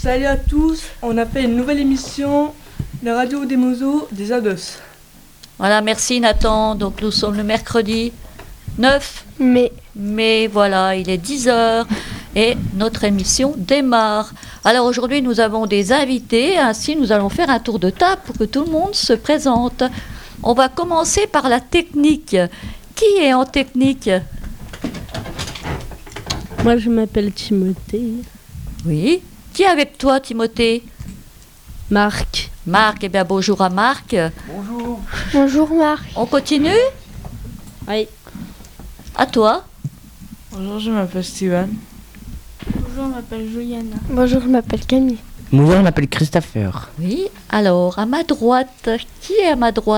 Salut à tous, on a fait une nouvelle émission, la radio des Mozos des Ados. Voilà, merci Nathan. Donc nous sommes le mercredi 9 mai, voilà, il est 10h et notre émission démarre. Alors aujourd'hui nous avons des invités, ainsi nous allons faire un tour de table pour que tout le monde se présente. On va commencer par la technique. Qui est en technique ? Moi je m'appelle Timothée. Oui. Qui est avec toi, Timothée ? Marc. Marc, eh bien bonjour à Marc. Bonjour. Bonjour Marc. On continue ? Oui. À toi. Bonjour, je m'appelle Steven. Bonjour, je m'appelle Juliana. Bonjour, je m'appelle Camille. Bonjour, je m'appelle Christopher. Oui, alors à ma droite, qui est à ma droite ?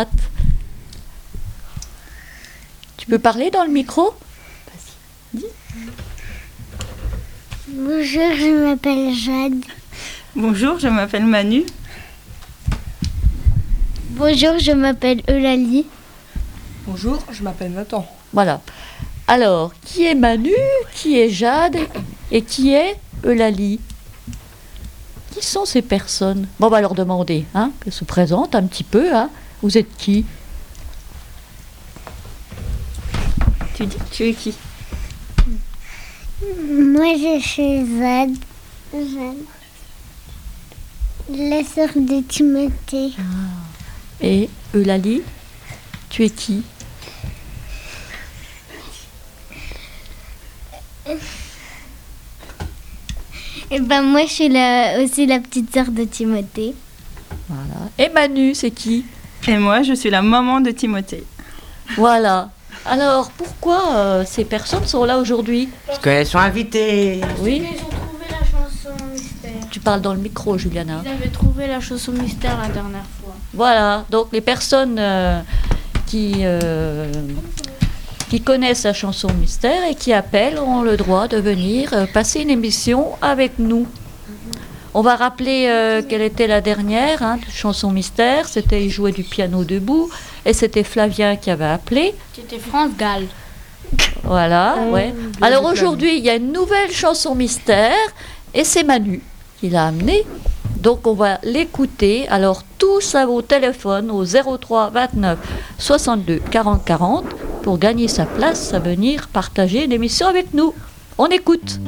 Tu peux parler dans le micro ? Vas-y, dis. Bonjour, je m'appelle Jade. Bonjour, je m'appelle Manu. Bonjour, je m'appelle Eulalie. Bonjour, je m'appelle Nathan. Voilà. Alors, qui est Manu, qui est Jade et qui est Eulalie ? Qui sont ces personnes ? Bon, on va leur demander, hein, qu'elles se présentent un petit peu. Hein. Vous êtes qui ? Tu dis que tu es qui ? Moi, je suis Jade. La sœur de Timothée. Et Eulalie, tu es qui ? Et ben moi, je suis aussi la petite sœur de Timothée. Voilà. Et Manu, c'est qui ? Et moi, je suis la maman de Timothée. Voilà. Alors, pourquoi ces personnes sont là aujourd'hui ? Parce qu'elles sont invitées. Oui. Ils ont trouvé la chanson mystère. Tu parles dans le micro, Juliana. Ils avaient trouvé la chanson mystère la dernière fois. Voilà. Donc, les personnes qui connaissent la chanson mystère et qui appellent ont le droit de venir passer une émission avec nous. On va rappeler quelle était la dernière chanson mystère. C'était il jouait du piano debout et c'était Flavien qui avait appelé. C'était France Gall. Voilà, ouais. Alors aujourd'hui, il y a une nouvelle chanson mystère et c'est Manu qui l'a amenée. Donc on va l'écouter. Alors tous à vos téléphones au 03 29 62 40 40 pour gagner sa place à venir partager l'émission avec nous. On écoute.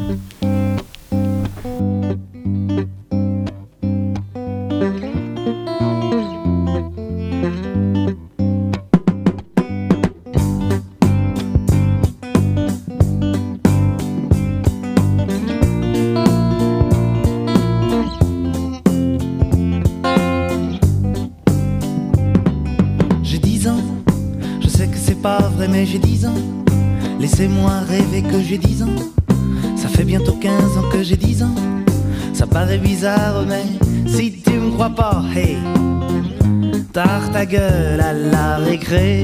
Mais j'ai 10 ans, laissez-moi rêver que j'ai 10 ans. Ça fait bientôt 15 ans que j'ai 10 ans. Ça paraît bizarre mais si tu me crois pas, hey, tard ta gueule à la récré.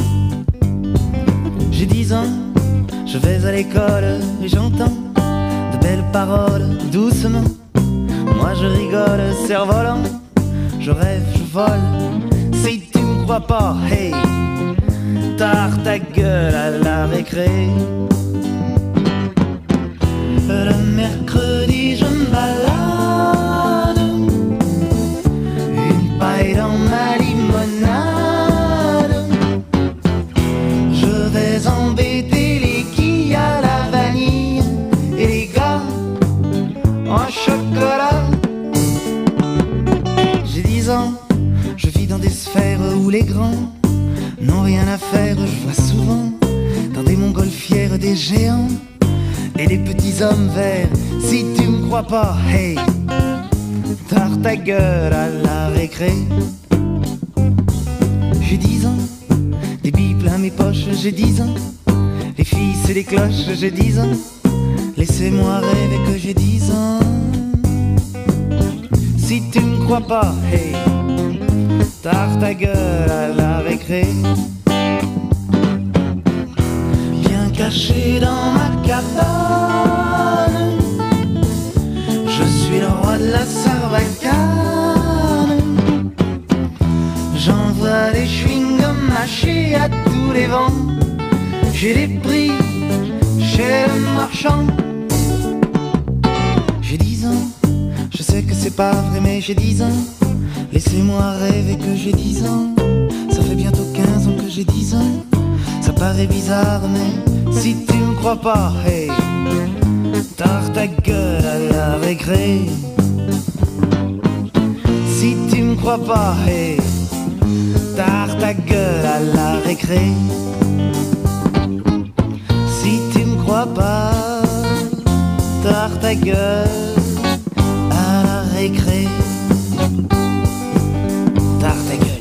J'ai 10 ans, je vais à l'école et j'entends de belles paroles doucement. Moi je rigole, cerf-volant, je rêve, je vole. Si tu me crois pas, hey, tard ta gueule à la récré. Le mercredi je me balade, une paille dans ma limonade. Je vais embêter les quilles à la vanille et les gars en chocolat. J'ai 10 ans, je vis dans des sphères où les grands n'ont rien à faire, je vois souvent dans des montgolfières des géants et des petits hommes verts. Si tu me crois pas, hey, tard ta gueule à la récré. J'ai 10 ans, des billes plein mes poches, j'ai 10 ans, les filles c'est des cloches, j'ai 10 ans. Laissez-moi rêver que j'ai 10 ans. Si tu me crois pas, hey, tard ta gueule à la récré. Bien caché dans ma cabane, je suis le roi de la sarbacane. J'envoie des chewing-gums mâchés à tous les vents. J'ai des prix chez le marchand. J'ai 10 ans, je sais que c'est pas vrai mais j'ai 10 ans. Laissez-moi rêver que j'ai 10 ans. Ça fait bientôt 15 ans que j'ai 10 ans. Ça paraît bizarre mais si tu me crois pas, hey, tard ta gueule à la récré. Si tu me crois pas, hey, tard ta gueule à la récré. Si tu me crois pas, tard ta gueule à la récré. Tard ta gueule.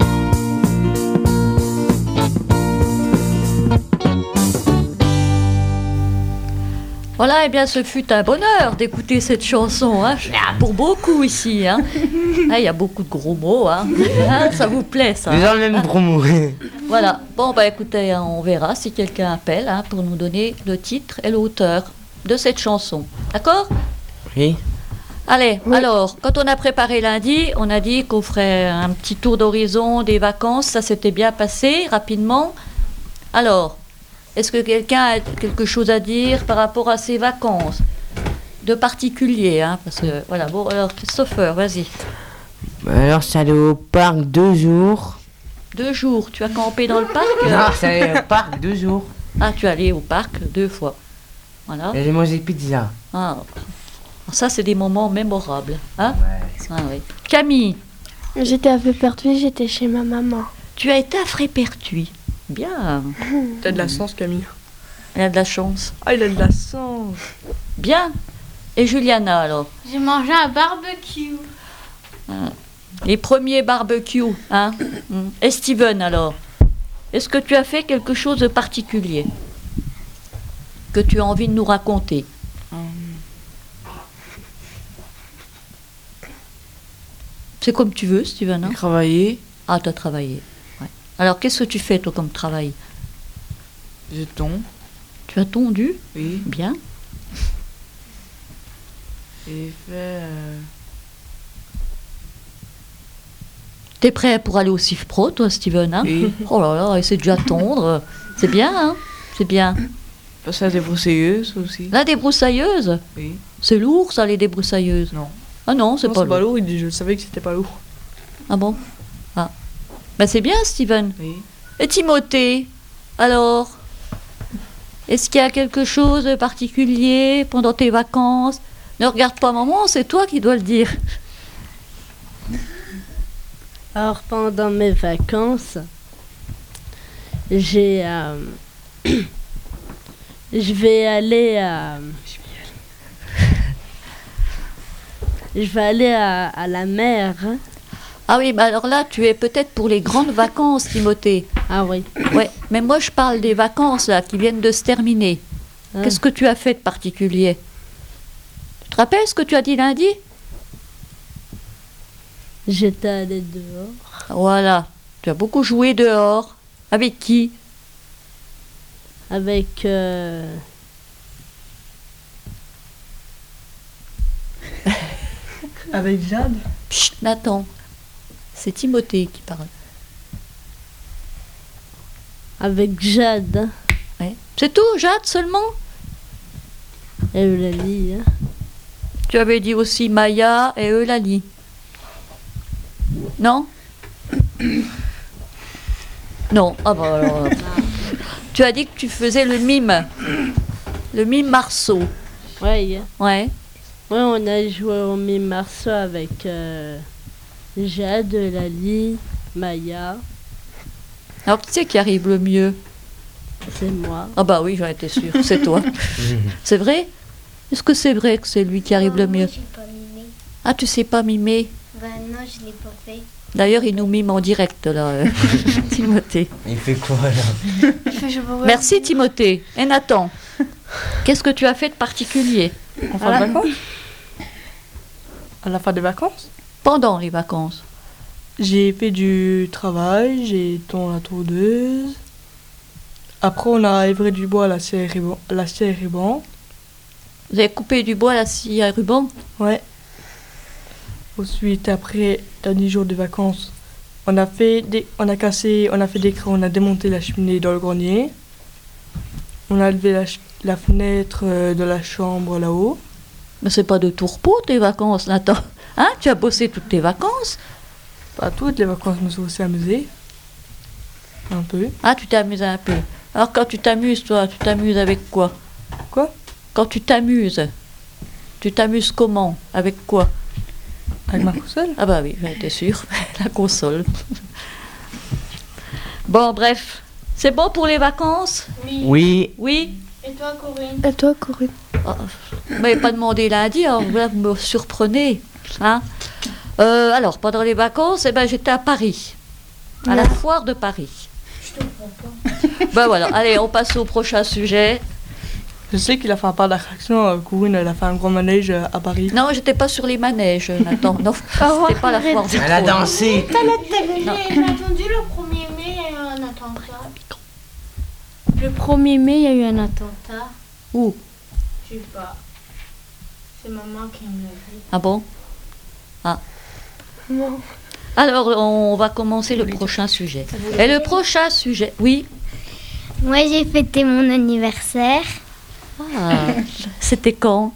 Voilà, eh bien, ce fut un bonheur d'écouter cette chanson, hein, pour beaucoup ici. Hein. Ah, il y a beaucoup de gros mots, hein. Hein, ça vous plaît, ça? Ils ont le même gros mot. Voilà. Bon, bah écoutez, hein, on verra si quelqu'un appelle hein, pour nous donner le titre et l'auteur de cette chanson. D'accord? Oui. Allez, alors, quand on a préparé lundi, on a dit qu'on ferait un petit tour d'horizon des vacances. Ça s'était bien passé, rapidement. Alors, est-ce que quelqu'un a quelque chose à dire par rapport à ses vacances? De particulier, hein, parce que, voilà. Bon, alors, Christopher, vas-y. Alors, c'est allé au parc 2 jours. 2 jours, tu as campé dans le parc? Non, c'est allé au parc 2 jours. Ah, tu es allé au parc 2 fois. Voilà. Et j'ai mangé pizza. Ah, ça, c'est des moments mémorables. Hein? Ouais. Ah, oui. Camille, J'étais à Frépertuis, j'étais chez ma maman. tu as été à Frépertuis. Bien. T'as de la chance, Camille. Il a de la chance. Ah, il a de la chance. Bien. Et Juliana, alors? J'ai mangé un barbecue. Les premiers barbecues, hein? Et Steven, alors? Est-ce que tu as fait quelque chose de particulier que tu as envie de nous raconter? C'est comme tu veux, Steven, hein? Travailler, Ah, tu as travaillé. Ouais. Alors, qu'est-ce que tu fais, toi, comme travail? je tombe, Tu as tondu? oui, Bien. et fait T'es prêt pour aller au CIFPRO, toi, Steven, hein? oui, Oh là là, essaie déjà de tondre. C'est bien, hein? C'est bien. passer à des broussailleuses aussi, Là, des broussailleuses? oui, C'est lourd, ça, les débroussailleuses? non, Ah non, c'est pas lourd. lourd, je savais que c'était pas lourd. Ah bon? Ah. Ben c'est bien, Steven. oui. Et Timothée, alors? Est-ce qu'il y a quelque chose de particulier pendant tes vacances? Ne regarde pas maman, c'est toi qui dois le dire. Alors pendant mes vacances, j'ai je vais aller à la mer. Ah oui, bah alors là, tu es peut-être pour les grandes vacances, Timothée. Ah oui. Ouais, mais moi je parle des vacances là qui viennent de se terminer. Ah. Qu'est-ce que tu as fait de particulier? Tu te rappelles ce que tu as dit lundi? J'étais allée dehors Voilà, tu as beaucoup joué dehors. Avec qui? avec Avec Jade. Chut, Nathan, c'est Timothée qui parle. avec Jade Ouais. C'est tout, Jade, seulement? et Eulalie. Tu avais dit aussi Maya et Eulalie. Non? Non. Ah bah alors. Tu as dit que tu faisais le mime. Le mime Marceau. Ouais. Ouais. Ouais, on a joué au mime Marceau avec Jade, Eulalie, Maya. Alors qui c'est qui arrive le mieux? C'est moi. Ah bah oui, j'en étais sûre. C'est toi. C'est vrai? Est-ce que c'est vrai que c'est lui qui arrive le mieux? J'ai pas mimé. Ah, tu sais pas mimer? Ben non, je l'ai pas fait. D'ailleurs, il nous mime en direct, là, Timothée. Il fait quoi là? Merci, Timothée. Et Nathan, qu'est-ce que tu as fait de particulier En fin de vacances. À la fin des vacances. pendant les vacances? J'ai fait du travail, j'ai tondu la tondeuse. Après, on a livré du bois à la scie à ruban. Vous avez coupé du bois à la scie à ruban? Ouais. Ensuite, après, dernier jour de vacances, on a fait des crans, on a démonté la cheminée dans le grenier. On a levé la fenêtre de la chambre là-haut. Mais c'est pas de tout repos tes vacances, Nathan. Hein, tu as bossé toutes tes vacances. Pas toutes les vacances, je me suis aussi amusée. Un peu. Ah, tu t'es amusé un peu. Alors quand tu t'amuses, toi, tu t'amuses avec quoi? Quoi? Quand tu t'amuses comment? Avec quoi? Avec ma console? Ah bah oui, j'étais sûre. La console. Bon, bref. C'est bon pour les vacances? Oui. Oui? Et toi, Corinne? Et toi, Corinne? Oh, vous m'avez pas demandé lundi, alors là, vous me surprenez. Hein. Alors, pendant les vacances, j'étais à Paris. À la foire de Paris. Je te comprends pas. Ben voilà, allez, on passe au prochain sujet. Je sais qu'il a fait un parc d'attraction. Corinne, elle a fait un grand manège à Paris. Non, j'étais pas sur les manèges, Nathan. Non, c'était pas la foire du Elle a trône. dansé. J'ai entendu le 1er mai, il y a eu un attentat. Le 1er mai, il y a eu un attentat. Où? Je sais pas. C'est maman qui me l'a dit. Ah bon? Ah. Non. Alors, on va commencer le prochain sujet. Et le prochain sujet, oui? Moi, j'ai fêté mon anniversaire. Ah, c'était quand?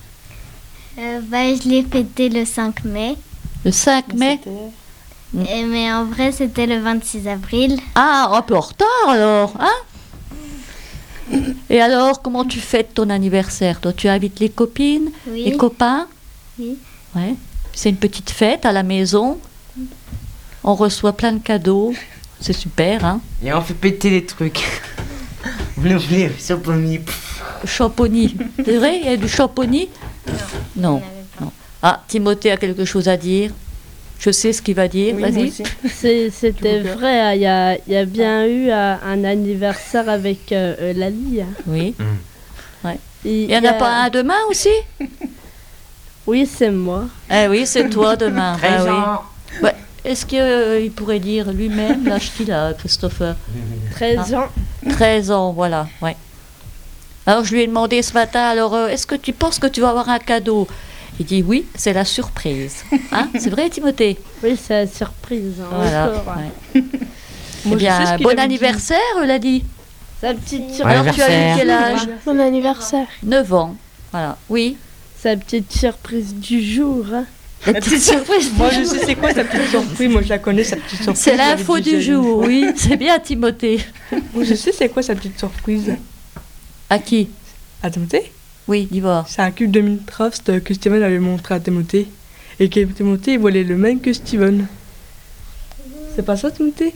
Je l'ai fêté le 5 mai. Le 5 mai? Mais en vrai, c'était le 26 avril. Ah, un peu en retard alors, hein? Et alors, comment tu fêtes ton anniversaire? Toi, tu invites les copines, Oui. les copains? Oui. Ouais. C'est une petite fête à la maison. On reçoit plein de cadeaux. C'est super, hein? Et on fait péter les trucs. Vous voulez, sur pommier. Champonis. C'est vrai, il y a du champonis? Non. Non. Ah, Timothée a quelque chose à dire. Je sais ce qu'il va dire. Oui, moi Vas-y. aussi. C'était vrai, il y a bien eu un anniversaire avec Lali. Oui. Il Il n'y en a pas un demain aussi? Oui, c'est moi. Eh oui, c'est toi demain. 13 Bah oui. ans. Ouais. Est-ce qu'il pourrait dire lui-même l'âge qu'il a, Christopher? 13 ans. 13 ans, voilà. Ouais. Alors je lui ai demandé ce matin, alors est-ce que tu penses que tu vas avoir un cadeau? Il dit oui, c'est la surprise. Hein? C'est vrai, Timothée? Oui, c'est la surprise. Hein, Voilà. encore. Ouais. Moi, Eh je sais ce bien, qu'il bon avait dit. anniversaire, l'a dit. Sa petite Ouais. surprise. Alors tu as eu quel âge? Mon anniversaire. 9 ans. Voilà. Oui. Sa petite surprise du jour. Hein. La petite surprise. Moi, je sais c'est quoi sa petite surprise. Moi, je la connais, sa petite surprise. C'est Je l'avais l'info dit du déjà une jour, fois. oui. C'est bien, Timothée. Moi, je sais c'est quoi sa petite surprise. À qui? À Timothée? Oui, dis voir. C'est un cube de Minecraft que Steven avait montré à Timothée. Et que Timothée, il voulait le même que Steven. C'est pas ça, Timothée?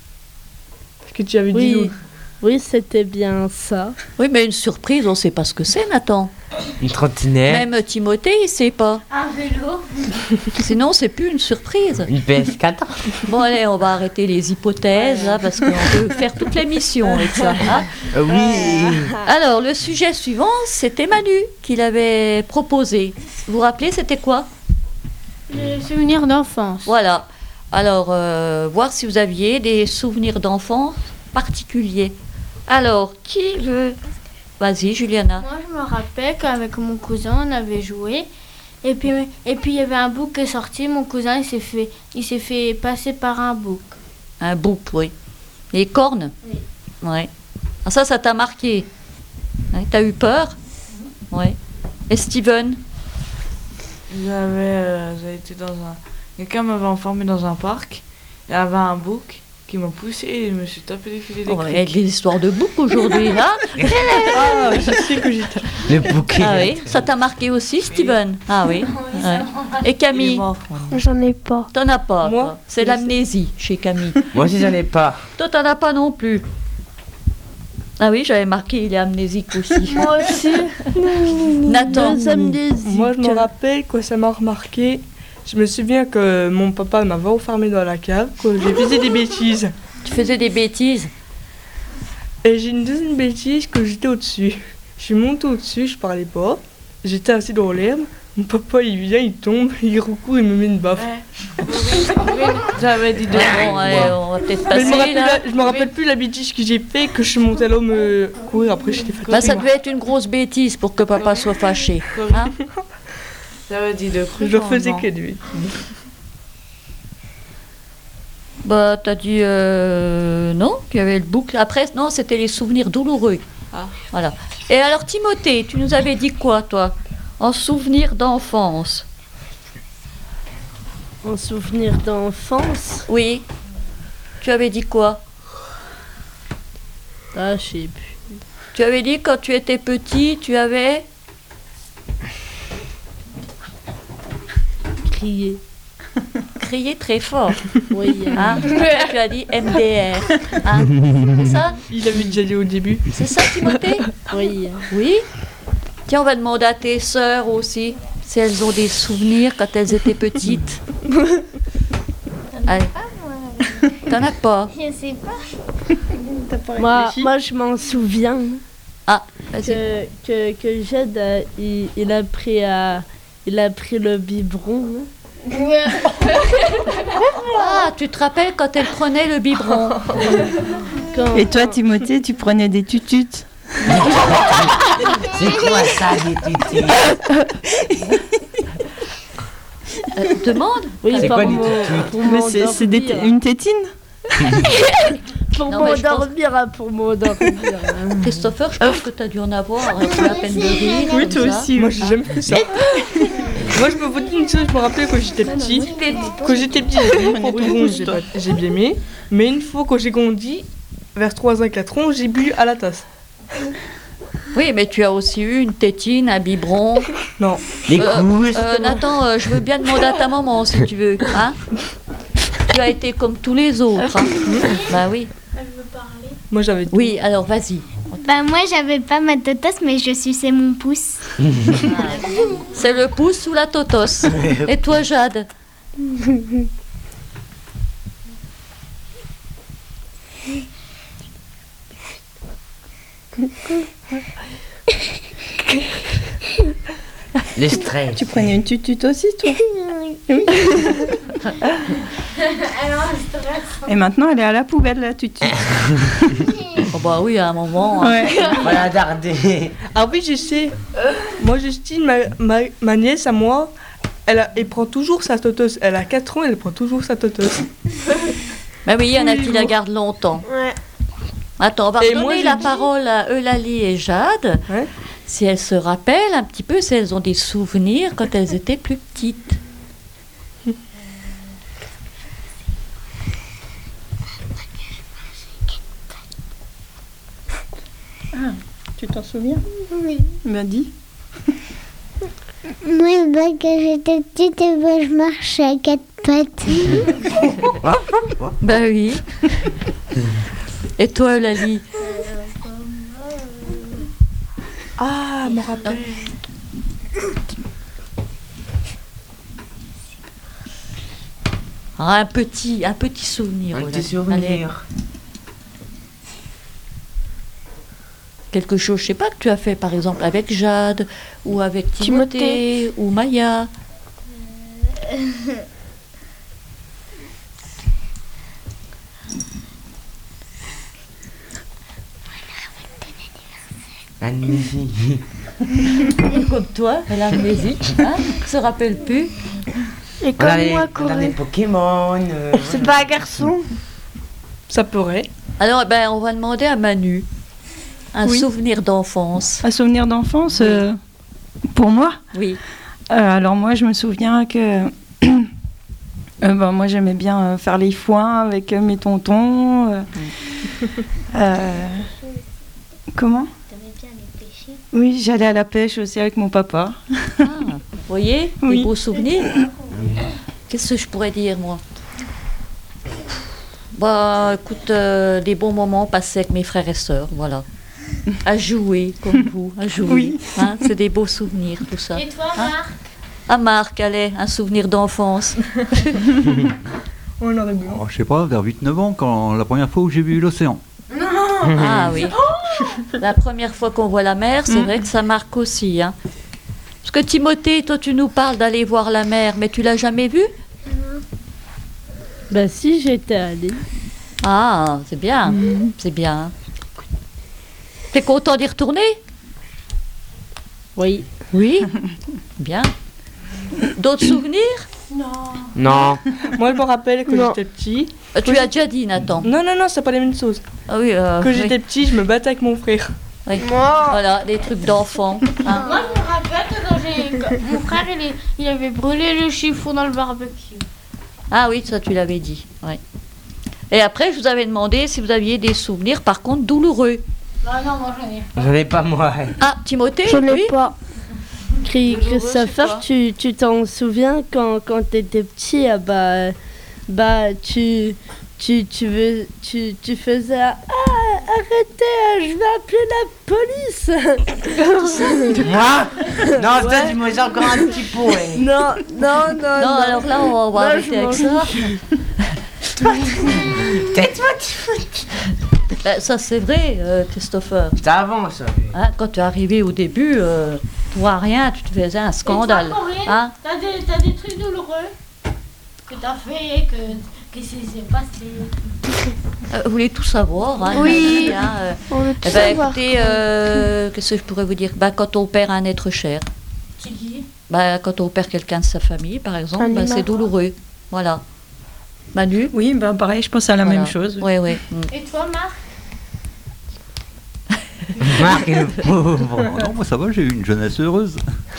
Ce que tu avais dit Oui, l'autre. oui, c'était bien ça. Oui, mais une surprise, on ne sait pas ce que c'est, Nathan. Une trottinette. Même Timothée, il ne sait pas. Un vélo. Sinon, c'est plus une surprise. Une PS4. Bon, allez, on va arrêter les hypothèses, là, parce qu'on peut faire toute l'émission avec ça. Hein. Oui. Alors, le sujet suivant, c'était Manu qui l'avait proposé. Vous vous rappelez, c'était quoi? Le souvenir d'enfance. Voilà. Alors, voir si vous aviez des souvenirs d'enfance particuliers. Alors, qui veut... Vas-y, Juliana. Moi, je me rappelle qu'avec mon cousin, on avait joué. Et puis il y avait un bouc qui est sorti. Mon cousin, il s'est fait passer par un bouc. Un bouc, oui. Les cornes? Oui. Ouais. Ah, ça t'a marqué? Ouais, t'as eu peur? Oui. Et Steven? J'avais été dans un... Quelqu'un m'avait enfermé dans un parc. Il y avait un bouc qui m'a poussé et je me suis tapé des filets On va avec électriques. les histoires de bouc aujourd'hui, hein? Ah, je sais que j'étais. Le bouquet. Ah oui, ça t'a marqué aussi, Steven? Ah oui. Ouais. Et Il est Camille? mort, maintenant. J'en ai pas. T'en as pas, Moi, toi. C'est je l'amnésie chez Camille. Moi aussi, j'en ai pas. Toi, t'en as pas non plus. Ah oui, j'avais marqué, il est amnésique aussi. Moi aussi. Nathan? Deux amnésiques. Moi, je me rappelle que ça m'a remarqué. Je me souviens que mon papa m'avait enfermé dans la cave, que j'ai fait des bêtises. Tu faisais des bêtises? Et j'ai une deuxième bêtise que j'étais au-dessus. Je suis montée au-dessus, je parlais pas. J'étais assis dans l'herbe. Mon papa, il vient, il tombe, il recourt, il me met une baffe. J'avais dit de... Bon, allez, on va peut-être Mais passer là. je me rappelle plus la bêtise que j'ai fait, que je suis montée là me courir, après j'étais fatiguée. Bah, ça devait être une grosse bêtise pour que papa soit fâché. Hein? J'avais dit de Je creux. faisais que des bêtises. Bah, t'as dit non, qu'il y avait le bouc. Après, non, c'était les souvenirs douloureux. Ah. Voilà. Et alors, Timothée, tu nous avais dit quoi, toi? En souvenir d'enfance? En souvenir d'enfance. Oui. Tu avais dit quoi? Ah, je sais plus. Tu avais dit quand tu étais petit, tu avais... Crier. Crié très fort. Oui. Hein? Tu as dit MDR. Hein? C'est ça? Il avait déjà dit au début. C'est ça, Timothée? Oui. Oui. Tiens, on va demander à tes sœurs aussi si elles ont des souvenirs quand elles étaient petites. Allez. T'en as pas? Je sais pas. Moi, je m'en souviens. Ah, vas-y. Que Jade, il a pris le biberon. Ah, tu te rappelles quand elle prenait le biberon? Et toi, Timothée, tu prenais des tututes? C'est quoi ça, des tutus? Demande. Oui, C'est quoi des pour tutus? C'est une tétine? Pour Non, mais je pense- m'endormir, pour m'endormir. Christopher, je pense que tu as dû en avoir. C'est la peine de rire. Oui, comme toi ça. aussi. Moi, j'ai jamais fait ça. Moi, je peux vous dire une chose, je me rappelle quand j'étais petit. Quand j'étais petit, j'ai bien aimé. Mais une fois que j'ai grandi, vers 3 ans, 4 ans, j'ai bu à la tasse. Oui, mais tu as aussi eu une tétine, un biberon. Non. Les couilles. Nathan, je veux bien demander à ta maman si tu veux. Hein? Tu as été comme tous les autres. Hein? Bah oui. Moi, j'avais. Oui, alors vas-y. Bah moi j'avais pas ma totos mais je suçais mon pouce. C'est le pouce ou la totos. Et toi, Jade? Le stress. Tu prenais une tutute aussi, toi? Et maintenant, elle est à la poubelle, la tutute. Oh bah oui, à un moment. Hein. Ouais. Voilà, dardé. Ah oui, je sais. Moi, Justine, ma nièce à moi, elle prend toujours sa totos. Elle a 4 ans, elle prend toujours sa totos. Bah oui, il y en a qui la gardent longtemps. Ouais. Attends, on va Et redonner moi, j'ai la dit- parole à Eulalie et Jade. Ouais. Si elles se rappellent un petit peu, si elles ont des souvenirs quand elles étaient plus petites. Tu t'en souviens? Oui. Ben dis. Moi quand j'étais petite je marchais à 4 pattes. Bah oui. Et toi, Eulalie? Ah, me rappelle. Ah, un petit souvenir. Un Eulalie. petit Allez, souvenir. quelque chose, je sais pas, que tu as fait par exemple avec Jade ou avec Timothée ou Maya. Amnésie. Comme toi, elle a amnésie, hein, se rappelle plus. Et On a comme les, moi on a les courir. Pokémon. C'est pas un garçon. Ça pourrait. Alors, ben, on va demander à Manu un Oui. souvenir d'enfance. Un souvenir d'enfance, pour moi? Oui. Alors moi, je me souviens que moi, j'aimais bien faire les foins avec mes tontons. Comment? T'aimais bien les pêcher. Oui, j'allais à la pêche aussi avec mon papa. Ah, vous voyez, des Oui. beaux souvenirs. Qu'est-ce que je pourrais dire, moi? Bah, écoute, des bons moments passés avec mes frères et sœurs, voilà. À jouer, comme vous, à jouer. Oui. Hein, c'est des beaux souvenirs, tout ça. Et toi Hein? Marc? Ah, Marc, allez, un souvenir d'enfance. On aurait bien. Je sais pas, vers 8-9 ans, quand la première fois où j'ai vu l'océan. Ah oui. La première fois qu'on voit la mer, c'est vrai que ça marque aussi. Hein. Parce que Timothée, toi, tu nous parles d'aller voir la mer, mais tu l'as jamais vue? Bah si, j'étais allée. Ah, c'est bien, c'est bien. T'es content d'y retourner? Oui. Oui. Bien. D'autres souvenirs? Non. Moi, je me rappelle quand j'étais petit. Tu as déjà dit, Nathan. Non, c'est pas la même chose. Ah oui. Quand oui. j'étais petit, je me battais avec mon frère. Oui. Voilà, des trucs d'enfants. Hein. Moi je me rappelle que quand mon frère il avait brûlé le chiffon dans le barbecue. Ah oui, ça tu l'avais dit. Ouais. Et après, je vous avais demandé si vous aviez des souvenirs, par contre, douloureux. Non, moi j'en ai. J'en ai pas moi. Ah, Timothée, J'en ai oui. pas. Christopher, c'est tu t'en souviens quand t'étais petit, tu faisais arrêtez, je vais appeler la police. Moi Non, toi tu me fais encore un petit pot. Non, alors là, on va arrêter avec ça. Tais-toi, Ça, c'est vrai, Christopher. ça avance. Ça. Hein, quand tu es arrivé au début, tu vois rien, tu te faisais un scandale. Et toi, Corinne, Hein? t'as des trucs douloureux que t'as fait, que c'est passé. Vous voulez tout savoir, hein? Oui. Bien, On veut tout eh ben, savoir. écoutez, qu'est-ce que je pourrais vous dire? Quand on perd un être cher, C'est qui? quand on perd quelqu'un de sa famille, par exemple, Un c'est humain. douloureux. Voilà. Manu? Oui, pareil, je pense à la même chose. Oui, oui. Et toi, Marc? Marc est le pauvre. Non, moi ça va, j'ai eu une jeunesse heureuse.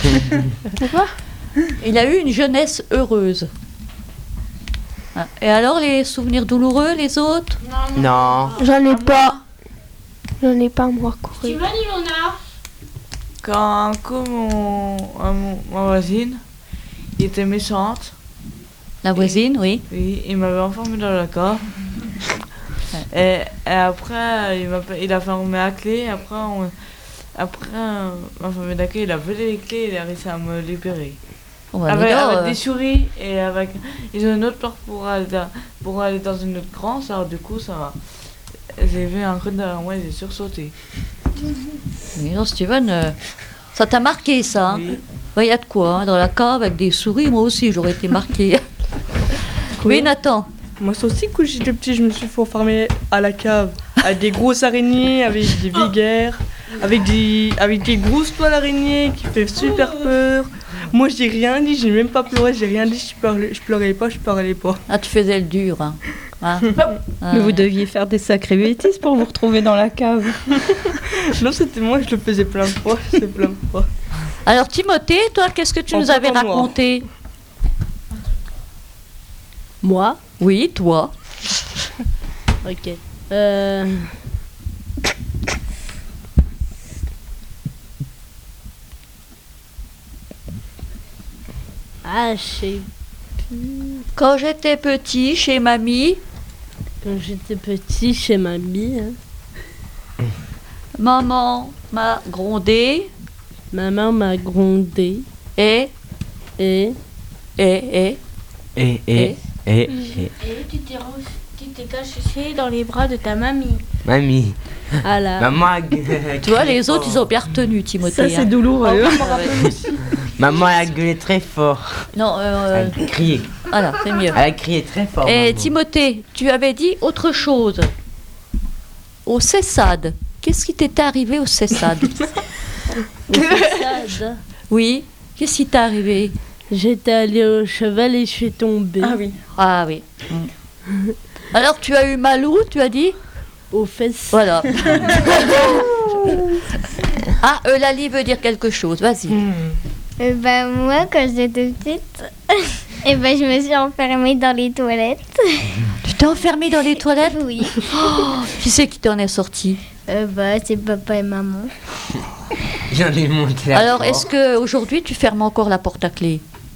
Il a eu une jeunesse heureuse. Ah, et alors, les souvenirs douloureux, les autres? Non. J'en ai pas. J'en ai pas, moi, Corinne. Steven, il en a. Quand un coup, ma voisine, il était méchante. La voisine, oui. Oui, il m'avait enfermé dans la cave. Et après, il a fermé la clé. Après, ma famille d'accueil, il a volé les clés et il a réussi à me libérer. Oh, bah, Avec, dis donc, avec des souris et ils ont une autre porte pour aller dans une autre grange. Alors du coup, ça va. J'ai vu un truc derrière moi et j'ai sursauté. Mais non, Steven, ça t'a marqué, ça. Hein? Oui. Il y a de quoi, hein, dans la cave avec des souris, moi aussi j'aurais été marquée. Oui, Nathan. Moi aussi, quand j'étais petit, je me suis fait enfermer à la cave avec des grosses araignées, avec des vigueurs, avec des grosses toiles araignées qui fait super peur. Moi, j'ai rien dit, j'ai même pas pleuré, j'ai rien dit, je pleurais pas, je parlais pas. Ah, tu faisais le dur. Hein. Hein? Mais vous deviez faire des sacrées bêtises pour vous retrouver dans la cave. Non, c'était moi, je le faisais plein de fois, je faisais plein de fois. Alors, Timothée, toi, qu'est-ce que tu nous Enfin, avais pas moi. raconté? Moi? Oui, toi. Ok. Ah, je sais plus. Quand j'étais petit, chez mamie, Quand j'étais petit, chez mamie, hein, maman m'a grondé maman m'a grondé et et et Et Et tu t'es caché dans les bras de ta mamie. mamie. à la... Maman a tu vois, les autres, ils ont bien retenu, Timothée. Ça, c'est hein. douloureux. Ah ouais. Maman a gueulé très fort. Non, Elle a crié. voilà, c'est mieux. Elle a crié très fort. Et maman. Timothée, tu avais dit autre chose. Au Cessade. Qu'est-ce qui t'était arrivé au Cessade? Sad. Oui. Qu'est-ce qui t'est arrivé? J'étais allée au cheval et je suis tombée Ah oui. Ah oui. Alors, tu as eu mal où, tu as dit? aux fesses. Voilà. Ah, Eulalie veut dire quelque chose. Vas-y. Moi, quand j'étais petite, je me suis enfermée dans les toilettes. Tu t'es enfermée dans les toilettes? Oui. Oh, qui c'est qui t'en est sorti? C'est papa et maman. J'en ai monté la Alors, porte. est-ce qu'aujourd'hui, tu fermes encore la porte à clé?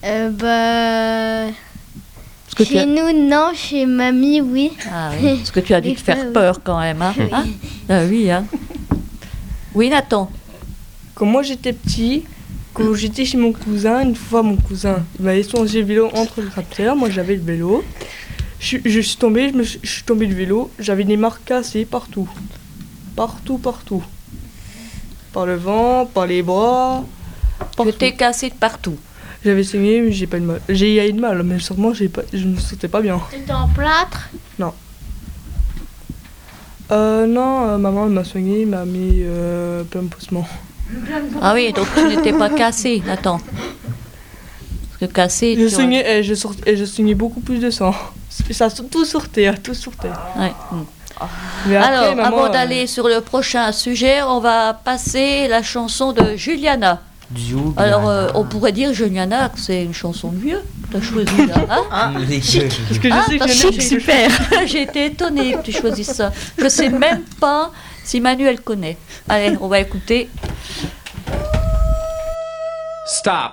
Parce que tu as... Chez nous, non. Chez mamie, oui. Ah oui, parce que tu as dû Des te faire fois, oui. peur quand même. Hein? Oui. Hein? Ah oui, hein. Oui, Nathan. Quand moi j'étais petit, quand j'étais chez mon cousin, une fois mon cousin il m'a échangé le vélo entre le tracteur, moi j'avais le vélo. Je suis tombée, je suis tombée du vélo, j'avais des marques cassées partout. Partout. Par le vent, par les bras. Tu Partout. t'es cassé de partout. J'avais saigné, mais j'ai pas eu de mal. J'ai eu de mal, mais sûrement je ne me sentais pas bien. T'étais en plâtre. Non, maman elle m'a soigné, m'a mis plein de pansements. Ah oui, donc tu n'étais pas cassé, Nathan. Parce que cassé, Je tu vois. saignais, je saignais beaucoup plus de sang. Ça tout sortait, tout sortait. Ouais. Mais après, Alors, maman, avant d'aller sur le prochain sujet, on va passer la chanson de Juliana. Juliana. Alors, on pourrait dire, Juliana, que c'est une chanson de vieux que tu as choisie là. Hein Parce que je sais que chic, super. J'ai été étonnée que tu choisisses ça. Je sais même pas si Manuel connaît. Allez, on va écouter. Stop.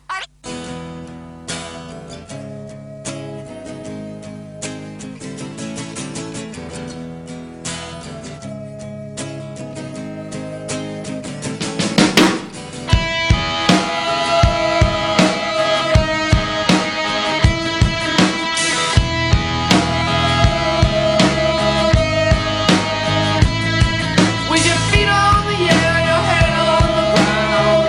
With your feet on the air, your head on the ground.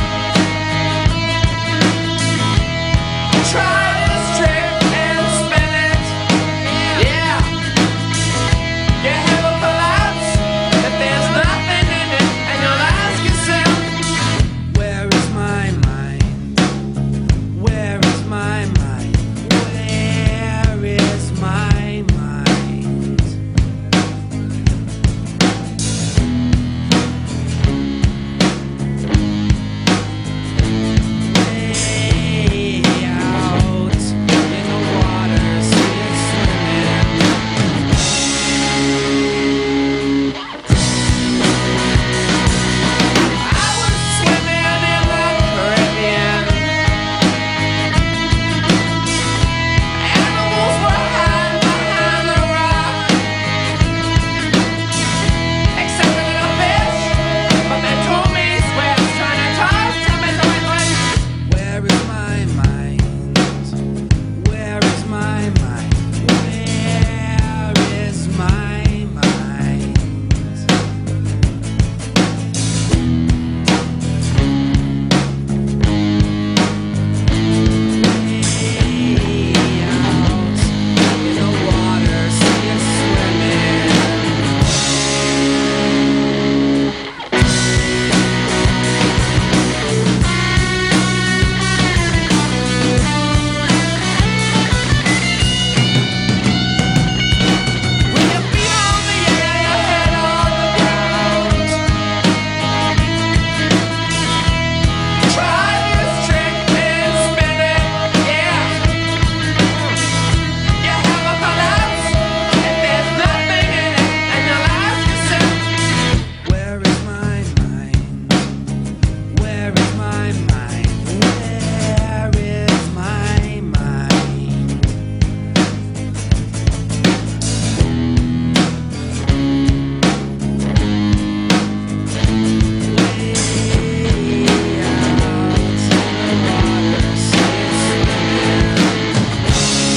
Try this trick and spin it. Yeah. Your head will collapse if there's nothing in it, and you'll ask yourself, where is my mind? Where is my mind? Where is my mind? Way out in the water, see it swimming. I was swimming in the Caribbean. Animals were hiding behind the rock, except a little fish. But they told me swear was trying to tell me something. Where is my mind? Where is my mind? Where is my mind? Way out in the water, see it swimming. With your feet on the air, your head on the ground. Try this trick and spin it, yeah. Your head will collapse if there's nothing in it, and you'll ask yourself, where is my mind? Where is my mind? Where is my mind? Way out in the water, see it swimming.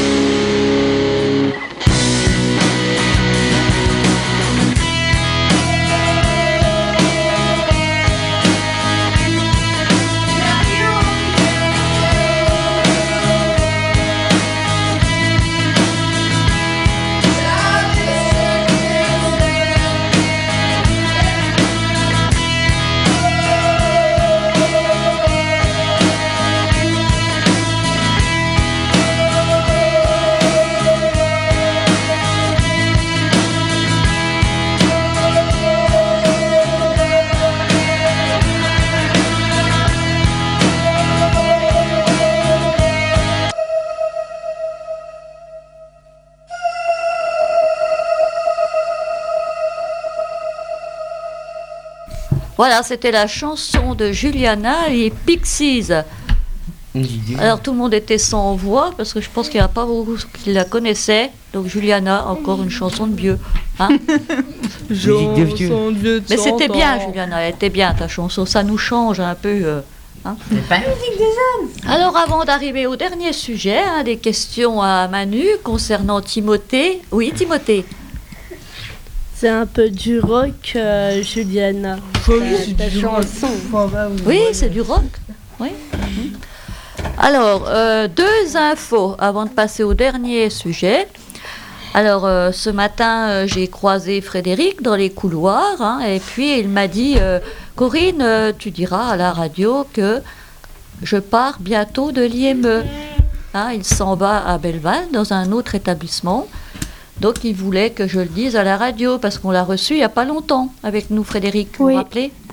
Voilà, c'était la chanson de Juliana et Pixies. Alors tout le monde était sans voix parce que je pense qu'il n'y a pas beaucoup qui la connaissaient. Donc Juliana, encore une chanson de vieux. Hein Chanson de vieux de Mais c'était 100 bien ans. Juliana, elle était bien ta chanson, ça nous change un peu. Hein. C'est pas musique des jeunes. Alors avant d'arriver au dernier sujet, des questions à Manu concernant Timothée. Oui Timothée. C'est un peu du rock, Juliana. Ta chanson. Oui, c'est du rock. Oui. Alors, deux infos avant de passer au dernier sujet. Alors, ce matin, j'ai croisé Frédéric dans les couloirs, et puis il m'a dit Corinne, tu diras à la radio que je pars bientôt de l'IME. Il s'en va à Belleval, dans un autre établissement. Donc, il voulait que je le dise à la radio, parce qu'on l'a reçu il n'y a pas longtemps avec nous, Frédéric. Vous vous rappelez ?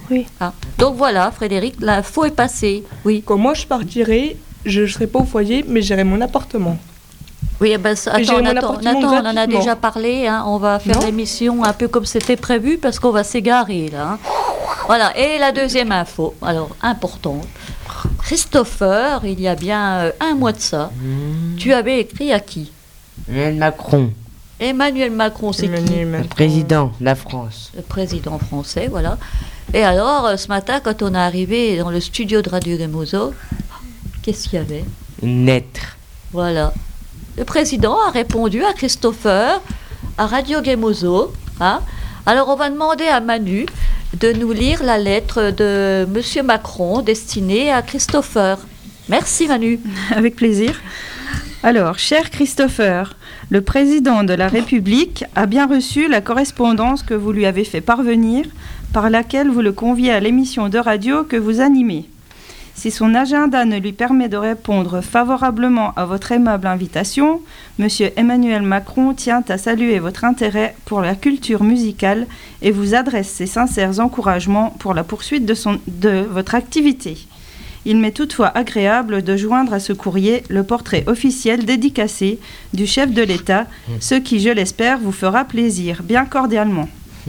Oui. Ah. Donc voilà, Frédéric, l'info est passée. Oui. Quand moi je partirai, je ne serai pas au foyer, mais j'irai mon appartement. Oui, ben, attends, Nathan, on en a gratuitement. déjà parlé. Hein, on va faire l'émission un peu comme c'était prévu parce qu'on va s'égarer là. Hein. Voilà. Et la deuxième info, alors importante. Christopher, il y a bien un mois de ça, tu avais écrit à qui? Emmanuel Macron, Emmanuel Macron, c'est qui? le président de la France. Le président français, voilà. Et alors, ce matin, quand on est arrivé dans le studio de Radio Gemozo, qu'est-ce qu'il y avait? Une lettre. Voilà. Le président a répondu à Christopher, à Radio Gemozo. Hein. Alors, on va demander à Manu de nous lire la lettre de Monsieur Macron destinée à Christopher. Merci, Manu. Avec plaisir. Alors, cher Christopher, le président de la République a bien reçu la correspondance que vous lui avez fait parvenir, par laquelle vous le conviez à l'émission de radio que vous animez. Si son agenda ne lui permet de répondre favorablement à votre aimable invitation, M. Emmanuel Macron tient à saluer votre intérêt pour la culture musicale et vous adresse ses sincères encouragements pour la poursuite de votre activité. Il m'est toutefois agréable de joindre à ce courrier le portrait officiel dédicacé du chef de l'État, ce qui, je l'espère, vous fera plaisir, bien cordialement.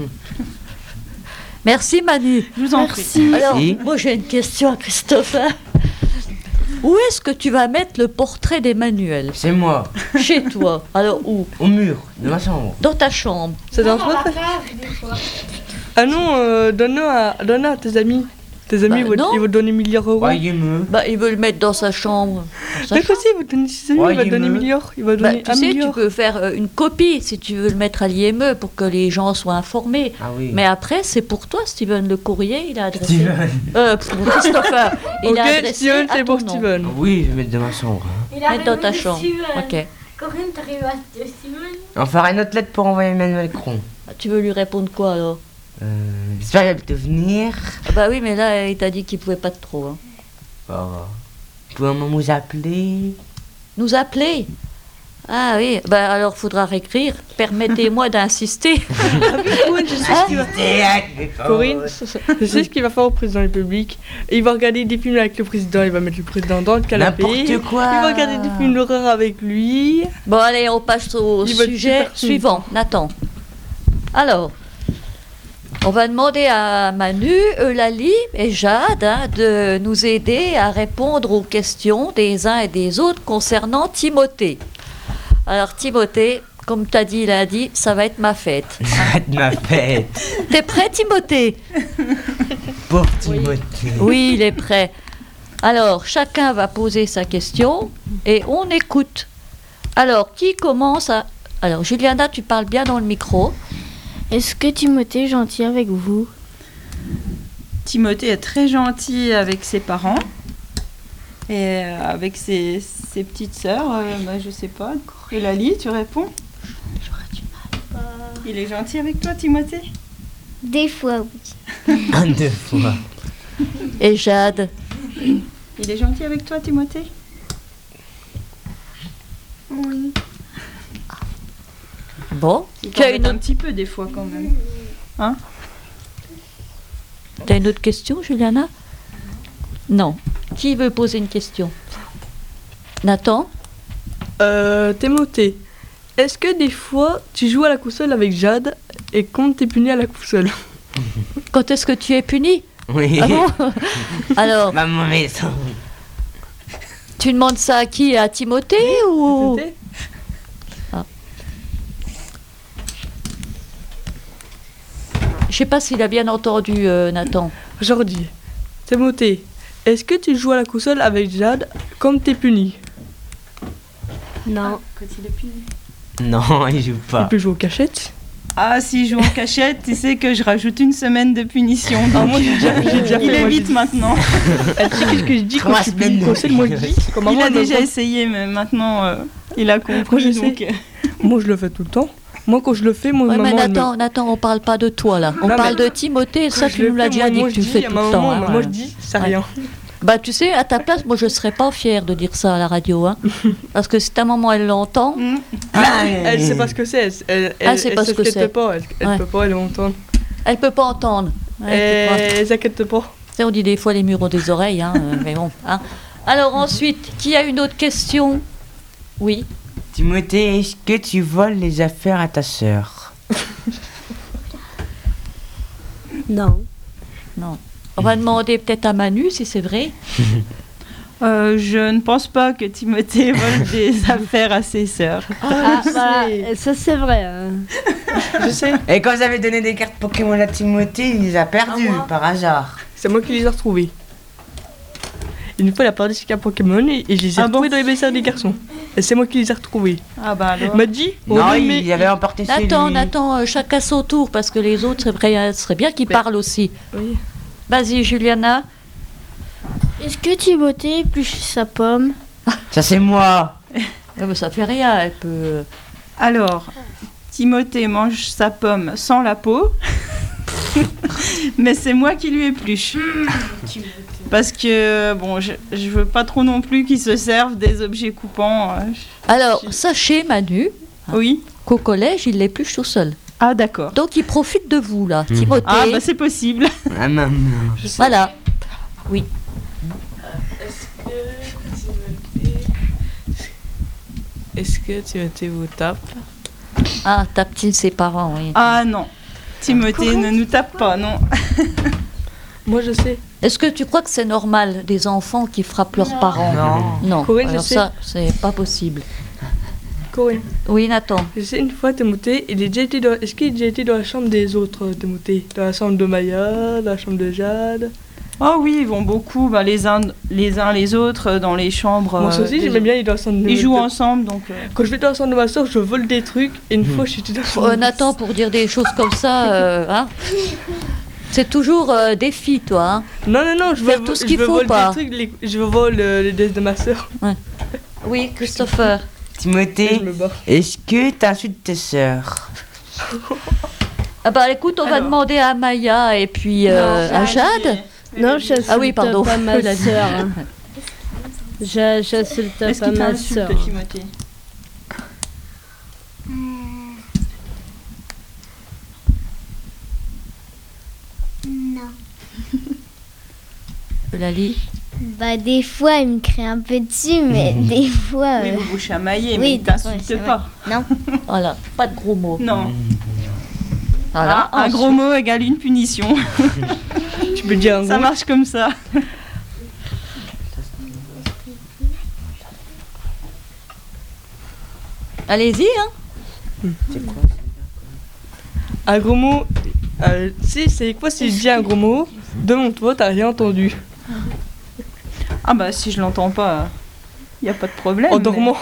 Merci Manu. Je vous en prie. Alors, moi j'ai une question à Christopher. Où est-ce que tu vas mettre le portrait d'Emmanuel? C'est moi. Chez toi. Alors où? Au mur de ma chambre. Dans ta chambre. C'est dans votre... Ah non, donne-le à tes amis. Tes amis, ils vont te donner 1 milliard d'euros. Bah, il veut le mettre dans sa chambre. D'accord, si, il va te donner 6 amis, il va te donner 1 milliard. Il va donner tu 1 sais, milliard. tu peux faire une copie si tu veux le mettre à l'IME pour que les gens soient informés. Ah oui. Mais après, c'est pour toi, Steven. Le courrier, il a adressé. Pour Christopher. Il a adressé Steven, à c'est ton pour nom. Steven. Oui, je vais mettre dans ma chambre. Mettre dans ta chambre. Ok. Corinne, t'arrives à Steven? On fera une autre lettre pour envoyer Emmanuel Macron. Tu veux lui répondre quoi alors? J'espère qu'il va te venir. Ah bah oui, mais là, il t'a dit qu'il pouvait pas trop. Hein. Vous pouvez nous appeler? Nous appeler? Ah oui, bah alors faudra réécrire. Permettez-moi d'insister. Corinne, je sais ce qu'il va faire. Corinne, je sais ce qu'il va faire au président de la République. Il va regarder des films avec le président, il va mettre le président dans le canapé. N'importe quoi. Il va regarder des films d'horreur avec lui. Bon, allez, on passe au Il va être sujet super suivant. Nathan. Alors, on va demander à Manu, Eulalie et Jade de nous aider à répondre aux questions des uns et des autres concernant Timothée. Alors, Timothée, comme tu as dit lundi, ça va être ma fête. Ça va être ma fête. T'es prêt, Timothée? Pour Timothée. Oui, il est prêt. Alors, chacun va poser sa question et on écoute. Alors, qui commence à... Alors, Juliana, tu parles bien dans le micro. Est-ce que Timothée est gentil avec vous? Timothée est très gentil avec ses parents et avec ses petites sœurs. Je sais pas. Eulalie, tu réponds? J'aurais du mal. Il est gentil avec toi, Timothée? Des fois, oui. 2 fois. Et Jade? Il est gentil avec toi, Timothée? Oui. Bon, Tu as un petit peu des fois quand même. Hein? T'as une autre question, Juliana? Non. Qui veut poser une question? Nathan? Timothée, est-ce que des fois tu joues à la console avec Jade et quand t'es puni à la console? Quand est-ce que tu es puni? Oui. Ah bon? Alors, Maman maison. tu demandes ça à qui? À Timothée ou... Timothée Je sais pas s'il a bien entendu, Nathan. Jordi, Timothée, est-ce que tu joues à la console avec Jade quand t'es puni? Non. Quand il est puni. Non, il joue Tu pas. peux jouer aux cachettes? Ah, s'il joue en cachette, tu sais que je rajoute 1 semaine de punition. Ah, Donc moi j'ai déjà il fait. Moi, évite maintenant. tu sais qu'est-ce que je dis quand 3 je suis puni semaines de de console? Moi je dis, comme Il maman, a elle me déjà prend- essayé, mais maintenant il a compris. je sais. Donc, Moi je le fais tout le temps. Moi quand je le fais, moi Ouais, mais maman. elle me- Nathan, on parle pas de toi là. On Non, parle mais- de Timothée. Ça, je tu le nous l'as fais, déjà dit moi, que tu je le fais dis à tout ma le temps. maman, hein. moi je dis, c'est Ouais. rien. Bah, tu sais, à ta place, moi, je serais pas fière de dire ça à la radio, hein. Parce que si ta maman, elle l'entend, Elle sait pas ce que c'est. Elle sait pas ce que qu'elle c'est. peut pas. Elle Ouais. peut pas, elle entend. elle peut pas entendre. Ouais, t'inquiète pas. Ça, on dit des fois les murs ont des oreilles, hein, mais bon. Hein. Alors ensuite, qui a une autre question? Oui. Timothée, est-ce que tu voles les affaires à ta sœur? Non. Non. On va demander peut-être à Manu si c'est vrai. Je ne pense pas que Timothée vole des affaires à ses sœurs. Ça c'est vrai. Hein. Je sais. Et quand vous avez donné des cartes Pokémon à Timothée, il les a perdues par hasard. C'est moi qui les ai retrouvées. Une fois, il a perdu ses cartes Pokémon et je les ai retrouvées dans les vestiaires des garçons. Et c'est moi qui les ai retrouvées. Ah bah alors. Il m'a dit. Non, il avait emporté chez lui. Attends, chacun son tour parce que les autres, ce serait bien qu'ils parlent aussi. Oui. Vas-y, Juliana. Est-ce que Timothée épluche sa pomme? Ça c'est moi. Mais ça fait rien, elle peut. Alors, Timothée mange sa pomme sans la peau, mais c'est moi qui lui épluche. Parce que, bon, je veux pas trop non plus qu'il se serve des objets coupants. Alors, sachez, Manu, oui, qu'au collège, il l'épluche tout seul. Ah, d'accord. Donc, il profite de vous, là, Timothée. Ah, bah c'est possible. Ah, maman. Voilà. Oui. Est-ce que Timothée vous tape? Ah, tape-t-il ses parents, oui. Ah non, Timothée ne nous tape pas, non. Moi, je sais. Est-ce que tu crois que c'est normal des enfants qui frappent leurs parents? Non. Corinne, alors je sais. ça, c'est pas possible. Corinne. Oui, Nathan. Je sais, une fois, Timothée, est-ce qu'il a déjà été dans la chambre des autres, Timothée? Dans la chambre de Maya, dans la chambre de Jade? Oh oui, ils vont beaucoup, les uns les autres, dans les chambres. Moi aussi, j'aimais bien, ils dans la chambre de Ils jouent ensemble, donc... Quand je vais dans la chambre de ma soeur, je vole des trucs, et une fois, je suis dans la chambre Nathan, pour dire des choses comme ça, hein, c'est toujours des filles, toi. Hein. Non, je Faire tout ce qu'il faut, vole pas. des trucs, je vole les dés de ma soeur. Ouais. Oui, Christopher. Timothée, est-ce que t'insultes tes sœurs? Ah bah écoute, on va demander à Maya et puis à Jade. Non, j'insulte Ah oui, pardon. pas ma sœur. Hein. J'insulte pas ma sœur. Timothée? Non. Eulalie? Bah des fois il me crie un peu dessus, mais des fois... Oui, vous vous chamaillez, oui, mais il t'insulte pas. Non. Voilà, pas de gros mots. Non. Voilà. Ah, un gros mot égale une punition. Tu peux dire un Ça gros. marche comme ça. Allez-y, hein. C'est quoi? Un gros mot. C'est quoi si je dis un gros mot? Demande-toi, t'as rien entendu. Ah bah si je l'entends pas, il y a pas de problème. En dormant.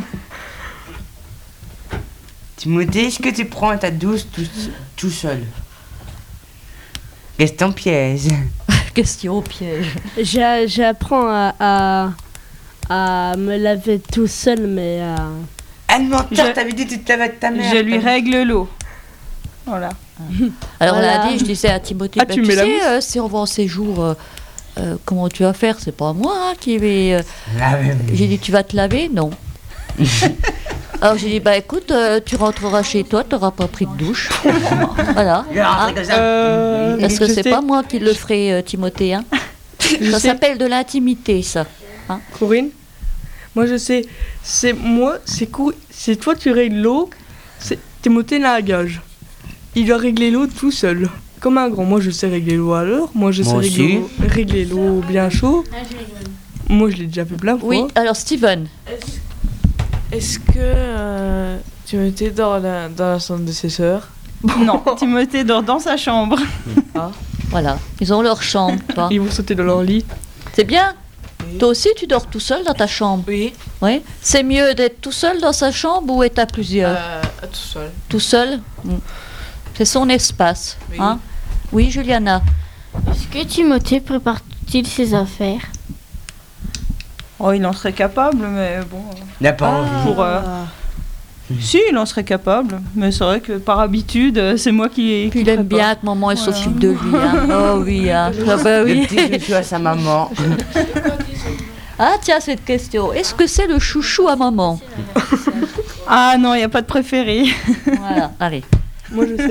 Timothée, est-ce que tu prends ta douche tout seul? Question piège. Question piège. J'apprends à me laver tout seul, mais... Elle menteur, t'avais dit que tu te lavais de ta mère. Je lui règle l'eau. Voilà. Alors Voilà. on a dit, je disais à Timothée, Ah, bah, tu tu mets la sais, si on va en séjour, comment tu vas faire? C'est pas moi hein, qui vais... J'ai dit, tu vas te laver? Non. Alors j'ai dit, bah écoute, tu rentreras chez toi, t'auras pas pris de douche. Voilà. Hein. Parce que c'est pas moi qui le ferai, Timothée. Hein. Ça s'appelle de l'intimité, ça. Hein. Corinne, moi je sais, c'est toi tu règles l'eau, Timothée n'a un gage. Il doit régler l'eau tout seul. Comme un grand, moi je sais régler l'eau à l'heure, moi je sais régler l'eau bien chaud. Moi je l'ai déjà fait plein de fois. Oui, alors Steven. Est-ce que Timothée dort dans la chambre de ses sœurs? Non, Timothée dort dans sa chambre. Ah. Voilà, ils ont leur chambre, toi. Ils vont sauter dans leur lit. C'est bien. Toi aussi, tu dors tout seul dans ta chambre? Oui. Oui. C'est mieux d'être tout seul dans sa chambre ou être à plusieurs? Tout seul. Tout seul? C'est son espace. Oui. Hein? Oui, Juliana. Est-ce que Timothée prépare-t-il ses affaires? Oh, il en serait capable, mais bon... Il n'a pas envie. Si, il en serait capable, mais c'est vrai que par habitude, c'est moi qui Puis il aime bien que maman elle s'occupe de lui. Hein. Oh oui, hein. Ah bah oui. Le petit chouchou à sa maman. Ah tiens, cette question. Est-ce que c'est le chouchou à maman? Ah non, il n'y a pas de préféré. Voilà, allez. Moi je sais.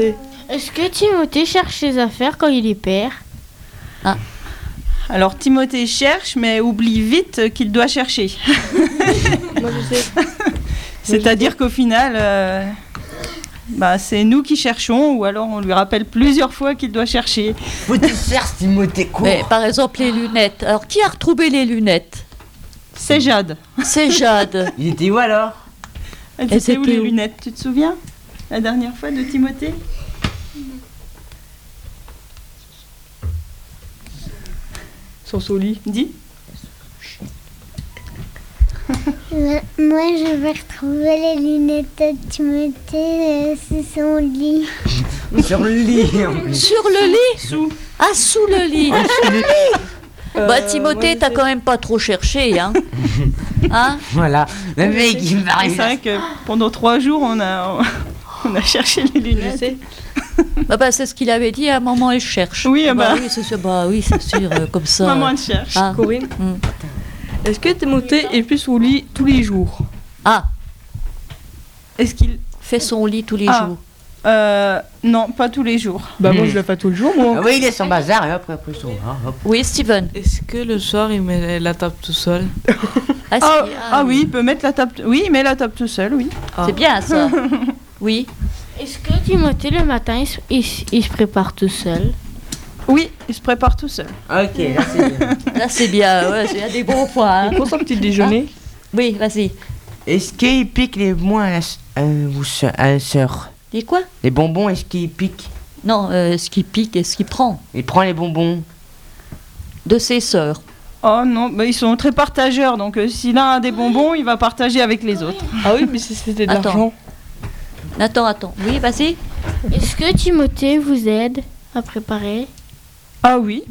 Est-ce que Timothée cherche ses affaires quand il les perd? Alors Timothée cherche, mais oublie vite qu'il doit chercher. Moi je sais. C'est-à-dire qu'au final, c'est nous qui cherchons, ou alors on lui rappelle plusieurs fois qu'il doit chercher. Faut que tu cherches, Timothée, cours. Mais, par exemple, les lunettes. Alors, qui a retrouvé les lunettes? C'est Jade. C'est Jade. Il était où alors? Elles étaient où les lunettes? Tu te souviens? La dernière fois de Timothée? Sur son lit. Dis. Moi, je vais retrouver les lunettes de Timothée sur son lit. Sur le lit. En plus. Sur le lit? Sous. Ah, sous le lit. Timothée, t'as quand même pas trop cherché, hein? Hein? Voilà. Le mec, il me C'est vrai que pendant 3 jours, on a cherché les lunettes. C'est ce qu'il avait dit à maman, elle cherche. Oui, oui, c'est sûr, c'est sûr, comme ça. Maman, elle cherche. Hein? Corinne, est-ce que Timothée est plus au lit tous les jours? Ah, est-ce qu'il fait son lit tous les jours? Non, pas tous les jours. Moi, je le fais tout le jour, moi. Ah oui, il est son bazar et après son. Oui, Steven. Est-ce que le soir, il met la table tout seul? Oui, il peut mettre la table. Oui, il met la table tout seul, oui. C'est bien ça. Oui. Est-ce que Timothée, le matin, il se prépare tout seul? Oui, il se prépare tout seul. Ok, là c'est bien. Là, c'est bien, ouais, il y a des bons points. Pour son petit déjeuner. Oui, vas-y. Est-ce qu'il pique les bonbons à la sœur? Les quoi? Les bonbons, est-ce qu'il pique? Non, ce qu'il pique et ce qu'il prend. Il prend les bonbons. De ses sœurs. Oh non, ils sont très partageurs, donc s'il a des bonbons, il va partager avec les autres. Ah oui, mais c'était de l'argent. Attends. Oui, vas-y. Est-ce que Timothée vous aide à préparer? Ah oui.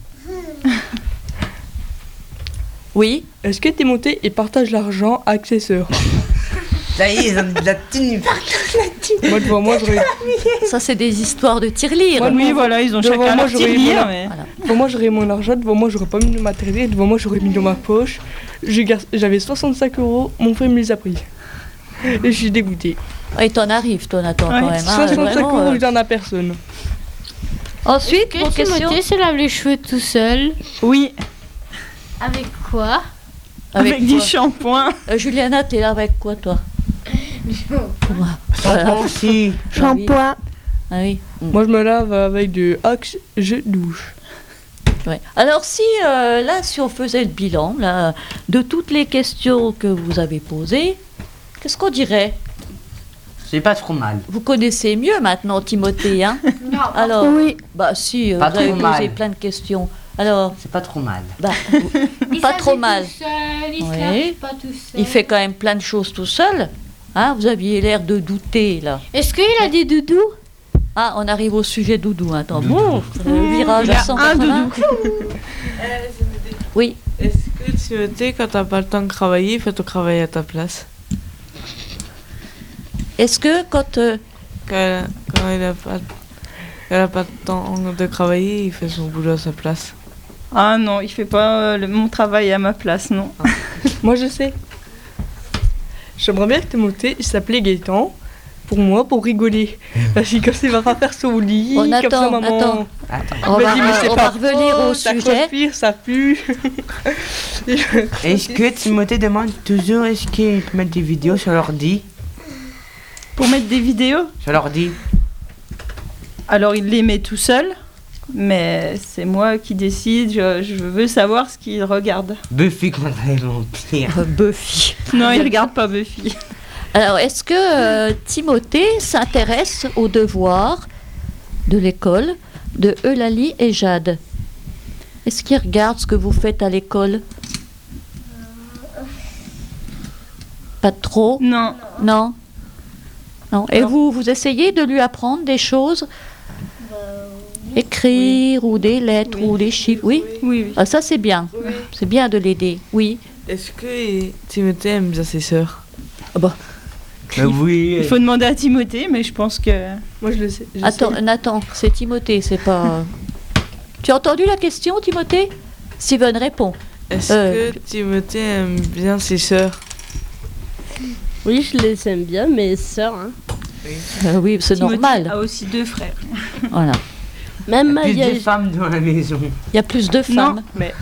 Oui. Est-ce que Timothée il partage l'argent avec ses sœurs? Ça y est, ils ont de la thune, ils partagent la thune. Moi, devant moi, j'aurais... Ça, c'est des histoires de tirelire. Oui, voilà, ils ont chacun leur tirelire. Devant moi, j'aurais mon argent. Devant moi, j'aurais pas mis de matériel. Devant moi, j'aurais mis dans ma poche. J'avais 65 €. Mon frère me les a pris. Et je suis dégoûtée. Et t'en arrives, toi, Nathan, quand même. 65 €, j'en ai personne. Ensuite, est-ce que Timothée se lave les cheveux tout seul? Oui. Avec quoi? Avec du shampoing. Juliana, t'es là avec quoi, toi? Shampoing aussi. Shampoing. Ah oui. Moi, je me lave avec du Axe, je douche. Ouais. Alors, si on faisait le bilan là, de toutes les questions que vous avez posées, qu'est-ce qu'on dirait? C'est pas trop mal. Vous connaissez mieux maintenant Timothée, hein? Non. Alors, oui. Si, pas vous avez trop posé mal. plein de questions. Alors, c'est pas trop mal. Pas trop mal. Il se Oui. lave pas tout seul. Il fait quand même plein de choses tout seul. Hein, vous aviez l'air de douter là. Est-ce qu'il a des doudous? Ah, on arrive au sujet doudou. Attends, bon, le virage Il à a 180. un doudou. Oui. Est-ce que Timothée, quand t'as pas le temps de travailler, il fait ton travail à ta place? Est-ce que quand Quand il a pas le temps de travailler, il fait son boulot à sa place? Ah non, il fait pas mon travail à ma place, non. Moi, je sais. J'aimerais bien que Timothée il s'appelait Gaëtan. Pour moi, pour rigoler. Parce que quand il va pas faire son lit, On comme ça, attend, maman... attends. On va, on va revenir au ça sujet. transpire, ça pue. Est-ce que Timothée demande toujours est-ce qu'il peut mettre des vidéos sur l'ordi? Pour mettre des vidéos? Sur l'ordi. Alors il les met tout seul, mais c'est moi qui décide, je veux savoir ce qu'il regarde. Buffy contre les vampires. Buffy. Non, il regarde pas Buffy. Alors, est-ce que Timothée s'intéresse aux devoirs de l'école de Eulalie et Jade? Est-ce qu'il regarde ce que vous faites à l'école? Pas trop? Non. Non. Non. Et vous essayez de lui apprendre des choses? Écrire ou des lettres ou des chiffres? Oui. Oui. Ah, ça, c'est bien. Oui. C'est bien de l'aider. Oui. Est-ce que Timothée aime bien ses sœurs? Ah bah. Oui. Il faut demander à Timothée, mais je pense que... Moi, je le sais. Attends, Nathan, c'est Timothée, c'est pas... Tu as entendu la question, Timothée? Steven répond. Est-ce que Timothée aime bien ses sœurs? Oui, je les aime bien, mes sœurs. Hein. Oui, c'est Timothy normal. a aussi 2 frères. Voilà. Même Il y a Maya. plus de femmes dans la maison. Il y a plus de femmes. Non, mais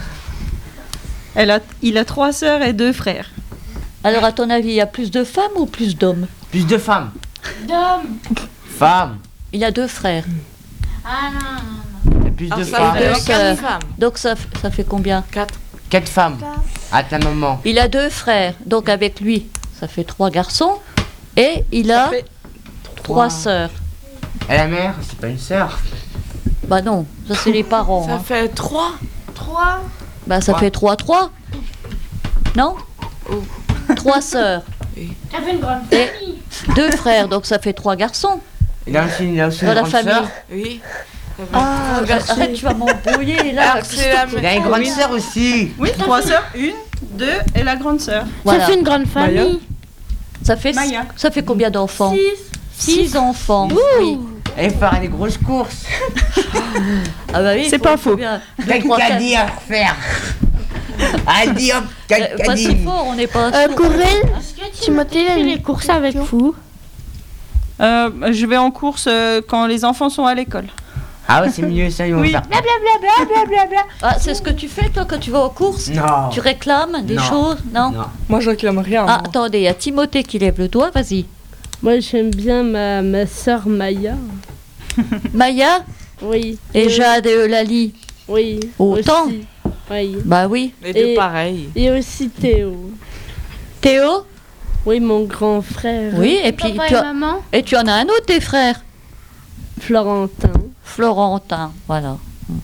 il a 3 sœurs et 2 frères. Alors, à ton avis, il y a plus de femmes ou plus d'hommes? Plus de femmes. D'hommes. Femmes. Il a 2 frères. Ah non. Il y a plus de ça femmes. fait deux sœurs. 4 femmes. Donc, ça fait combien? 4. 4 femmes. À ta maman. Il a 2 frères. Donc, avec lui, ça fait 3 garçons. Et il a 3 sœurs. Et la mère, c'est pas une sœur. Bah non, ça c'est les parents. Ça hein. fait 3. 3. Bah ça fait 3. Non 3 sœurs. Ça fait une grande Et famille. 2 frères, donc ça fait 3 garçons Il a aussi dans une la grande famille. sœur. Oui. Ah, arrête, tu vas m'embrouiller là. c'est la Il a une grande sœur aussi. Oui, 3 sœurs, 1, 2 et la grande sœur. Voilà. Ça fait une grande famille. Ça fait Maya. ça fait combien d'enfants? 6 enfants. Oui. Elle faire des grosses courses. Ah bah oui. C'est pas faux. Caddie à refaire. Allez hop, Pas si fort, on n'est pas. sourd. Corinne, Timothée fait les courses avec vous. Je vais en course quand les enfants sont à l'école. Ah ouais, c'est mieux ça, ils vont Oui. faire. Ah, c'est ce que tu fais toi quand tu vas aux courses? Non. Tu réclames des Non. choses? Non. Non. Moi, je réclame rien. Ah, moi. attendez, il y a Timothée qui lève le doigt, vas-y. Moi, j'aime bien ma sœur Maya. Maya Oui. et Jade et Eulalie. Oui. Autant. aussi. Oui. Bah oui. Les deux pareils. Et aussi Théo. Théo? Oui, mon grand frère. Oui, et puis Papa tu et as, maman. et tu en as un autre, tes frères. Florentin. Florentin, voilà.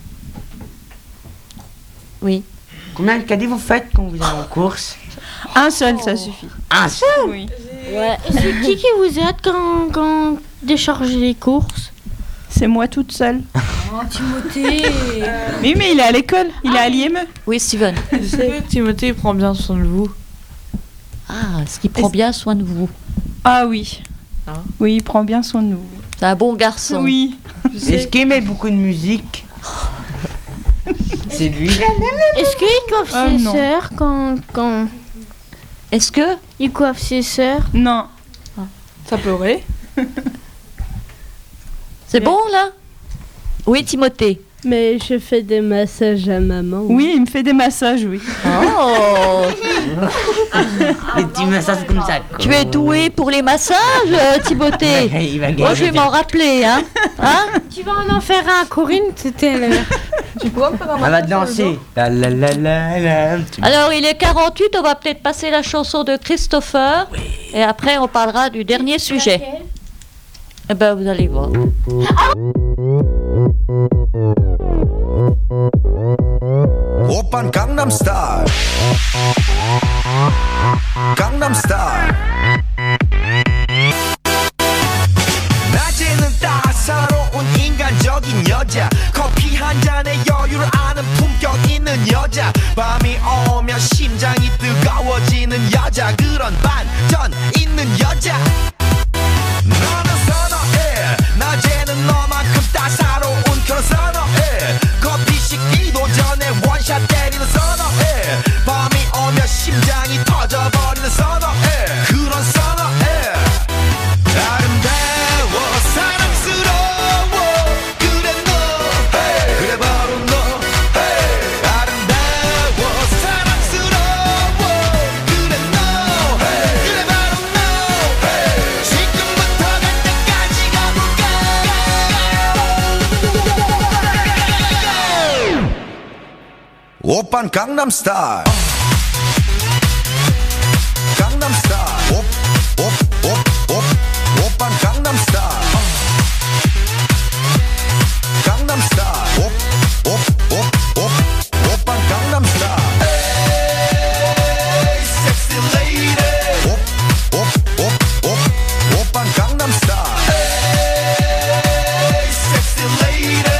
Oui. Combien de caddies vous faites quand vous allez en course? Un seul, ça suffit. Un seul? Oui. Ouais. Et c'est qui vous aide quand déchargez les courses? C'est moi toute seule. Oh, Timothée. Oui, mais il est à l'école, il est à l'IME. Oui, Steven. Est-ce que Timothée il prend bien soin de vous? Ah, est-ce qu'il prend bien soin de vous? Ah oui. Ah. Oui, il prend bien soin de nous. C'est un bon garçon. Oui. Est-ce qu'il met beaucoup de musique? C'est lui. Est-ce qu'il coiffe Ah, ses non. sœurs quand Est-ce que il coiffe ses sœurs? Non. Ça pleurait. c'est bon là? Oui, Timothée. Mais je fais des massages à maman. Oui, il me fait des massages, oui. Oh, Des petits massages comme ça. tu es doué pour les massages, Timothée. Il va Moi, je vais gagner. m'en rappeler, hein. Hein? Tu vas en faire un, Corinne, c'était Tu pourras me faire un Elle va massage sur le danser. La la la la la. Alors, il est 48, on va peut-être passer la chanson de Christopher. Et après, on parlera du dernier sujet. Eh ben, vous allez voir. 오빤 강남스타일 강남스타일 낮에는 따사로운 인간적인 여자 커피 한 잔에 여유를 아는 품격 있는 여자 밤이 오면 심장이 뜨거워지는 여자 그런 반전 있는 여자 너는 선어해 낮에는 너만큼 따사로운 그런 선어해 커피 식기도 전에 원샷 때리는 선어해 밤이 오면 심장이 터져버리는 선어해 그런 선어해 아름다워 사랑스러워 그래 너 그래 바로 너 아름다워 사랑스러워 그래 너 그래 바로 너 지금부터 갈 때까지 가볼까 오빤 강남스타일 강남스타일 오빤 강남스타일 강남스타일 오빤 강남스타일 에이 섹시 레이디 오빤 강남스타일 에이 섹시 레이디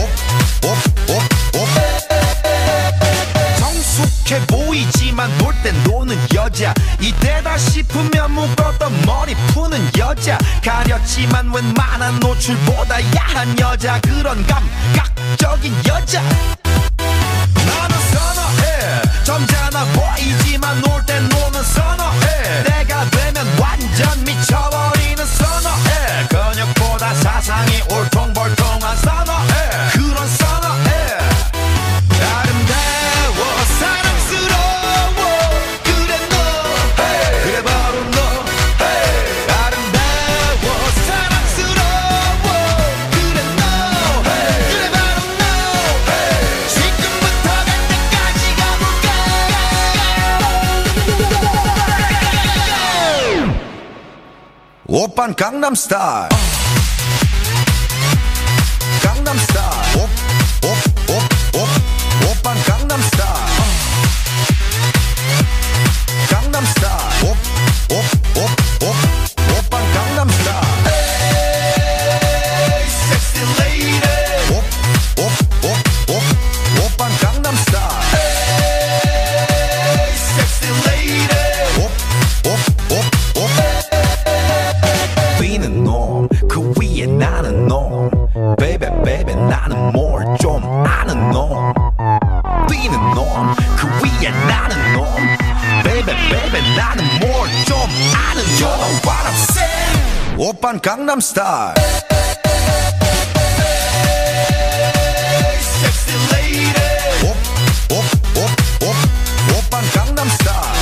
성숙해 보이지만 놀 땐 노는 여자 이때다 싶으면 묶었던 머리 푸는 여자 가렸지만 웬만한 노출보다 야한 여자 그런 감각적인 여자 나는 선어해 점잖아 보이지만 놀 땐 노는 선어해 때가 되면 완전 미쳐버리는 선어해 오빤 강남스타일 강남스타일 오빤 강남스타일 강남스타일 오빤 강남스타일 Hey sexy lady 오빤 강남스타일 Hey sexy lady 뛰는 놈 그 위에 나는 놈 Baby baby 나는 뭘 좀 아는 놈 뛰는 놈 그 위에 나는 놈 Baby baby 나는 뭘 좀 아는 놈 You know what I'm saying 오빤 강남스타일 Sexy lady 오빤 강남스타일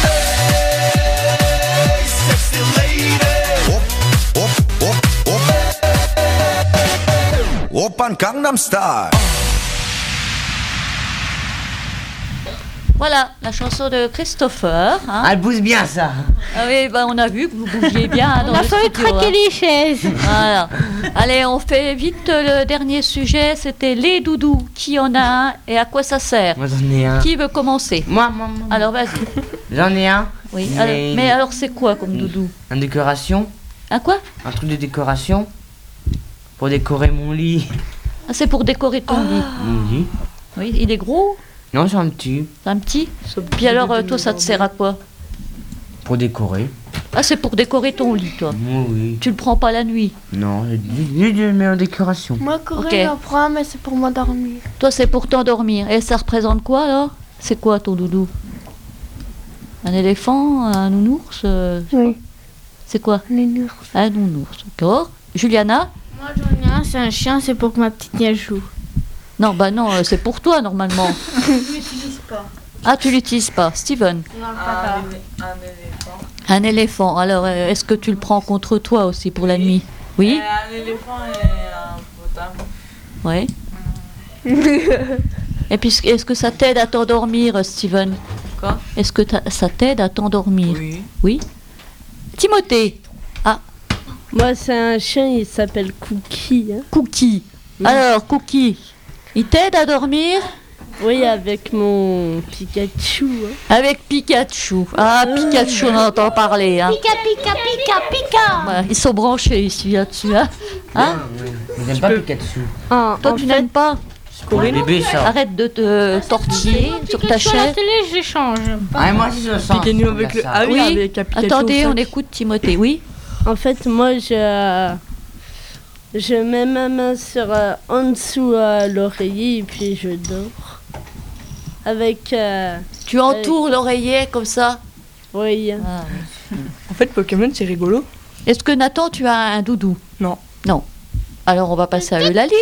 Sexy lady 오빤 강남스타일 Voilà, la chanson de Christopher. Hein. Elle pousse bien ça. Ah oui, bah, on a vu que vous bougiez bien dans On a le failli studio, traquer hein. les chaises. Voilà. Allez, on fait vite le dernier sujet. C'était les doudous. Qui en a un et à quoi ça sert? Moi j'en ai un. Qui veut commencer? Moi. Alors vas-y. J'en ai un. Oui. Mais alors c'est quoi comme doudou? Une décoration. Un quoi? Un truc de décoration. Pour décorer mon lit. Ah, c'est pour décorer ton lit. Mon lit. Oui, il est gros? Non, c'est un petit. C'est un petit? Puis alors, toi, ça te sert à quoi? Pour décorer. Ah, c'est pour décorer ton lit, toi? Oui. Tu le prends pas la nuit? Non, je le mets en décoration. Moi, Corée, j'en prends, mais c'est pour m'endormir. Toi, c'est pour t'endormir. Et ça représente quoi, alors? C'est quoi, ton doudou? Un éléphant? Un nounours? Oui. C'est quoi? Un nounours. Un nounours, d'accord. Juliana? Moi, j'en ai un, c'est un chien, c'est pour que ma petite y joue. Non, bah non, c'est pour toi, normalement. Je l'utilise pas. Ah, tu l'utilises pas. Steven? Un éléphant. Alors, est-ce que tu le prends contre toi aussi pour la nuit? Oui? Un éléphant et un potam. Oui. Et puis, est-ce que ça t'aide à t'endormir, Steven? Quoi? Est-ce que ça t'aide à t'endormir? Oui. Oui? Timothée? Ah. Moi, c'est un chien, il s'appelle Cookie. Hein. Cookie. Oui. Alors, Cookie, il t'aide à dormir? Oui, avec mon Pikachu. Hein. Avec Pikachu. Ah, Pikachu, on entend parler. Hein. Pika, pika, pika, pika. Ouais, ils sont branchés ici, là-dessus. Hein? Vous n'aimez pas Pikachu? Toi, tu n'aimes pas? Bébé, ça. Arrête de te tortiller sur ta Sur la chaise. télé, je l'échange. Ah, moi aussi je le sens. Piquez-nous avec le. Ah oui, avec un Pikachu Attendez, au on sac. écoute Timothée. Oui? En fait, moi, je mets ma main sur en dessous l'oreiller et puis je dors. Avec. Tu entoures l'oreiller comme ça? Oui. Ah, oui. En fait, Pokémon, c'est rigolo. Est-ce que Nathan, tu as un doudou? Non. Non. Alors, on va passer à Eulalie.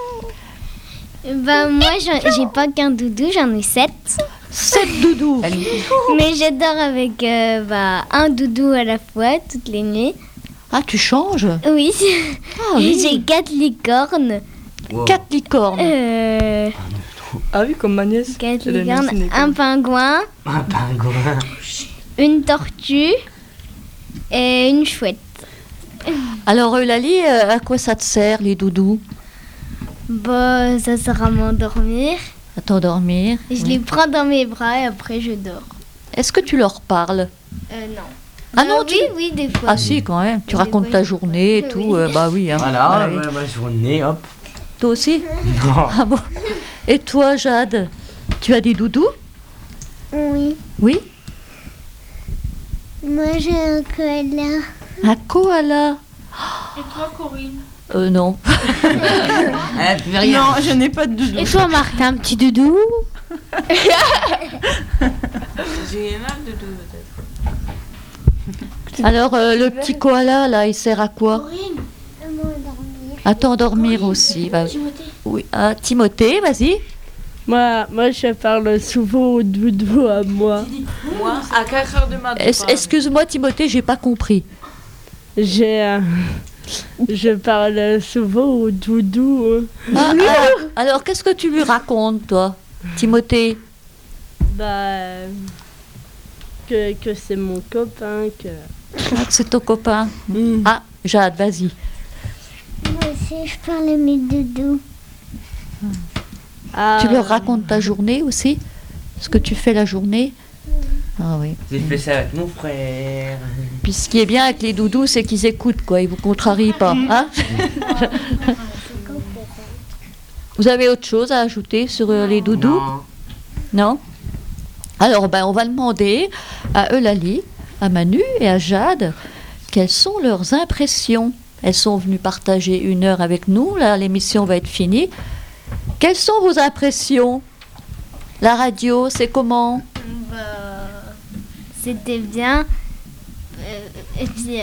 Bah, moi, j'ai pas qu'un doudou, j'en ai 7. 7 doudous. Mais j'adore avec un doudou à la fois, toutes les nuits. Ah, tu changes? Oui. Ah, oui. J'ai 4 licornes. Wow. 4 licornes. Ah oui, comme ma nièce. 4 Elle a mis licornes, ciné, un pingouin, Un pingouin. une tortue et une chouette. Alors, Eulalie, à quoi ça te sert, les doudous? Bah, ça sert à m'endormir. À t'endormir. Je les prends dans mes bras et après je dors. Est-ce que tu leur parles? Non. Ah non, oui, des fois. Ah si, quand même. Tu Des racontes fois, ta je- journée et Oui. tout. Bah oui. Hein. Voilà, Ouais. ma journée, hop. Toi aussi? Non. Ah bon. Et toi, Jade, tu as des doudous? Oui. Oui? Moi, j'ai un koala. Un koala? Et toi, Corinne? Non. Rien. Non, je n'ai pas de doudou. Et toi, Marc, t'as un petit doudou? J'ai un doudou peut-être. Alors, le petit koala, là, il sert à quoi? Corinne? À t'endormir aussi. Bah, Timothée? oui. Ah, Timothée, vas-y. Moi, je parle souvent au doudou à moi. Moi, à 4h du matin. Excuse-moi, Timothée, j'ai pas compris. Je parle souvent au doudou. Ah, alors, qu'est-ce que tu lui racontes, toi, Timothée? Bah, que c'est mon copain, que... Ah, c'est ton copain. Ah, Jade, vas-y. Moi aussi, je parle à mes doudous. Tu leur racontes ta journée aussi? Ce que tu fais la journée? Ah oui. J'ai fait ça avec mon frère. Puis ce qui est bien avec les doudous, c'est qu'ils écoutent, quoi. Ils vous contrarient pas, hein? Vous avez autre chose à ajouter sur les doudous? Non? Alors, on va demander à Eulalie, à Manu et à Jade quelles sont leurs impressions. Elles sont venues partager 1 heure avec nous. Là, l'émission va être finie. Quelles sont vos impressions? La radio, c'est comment? C'était bien. Et puis.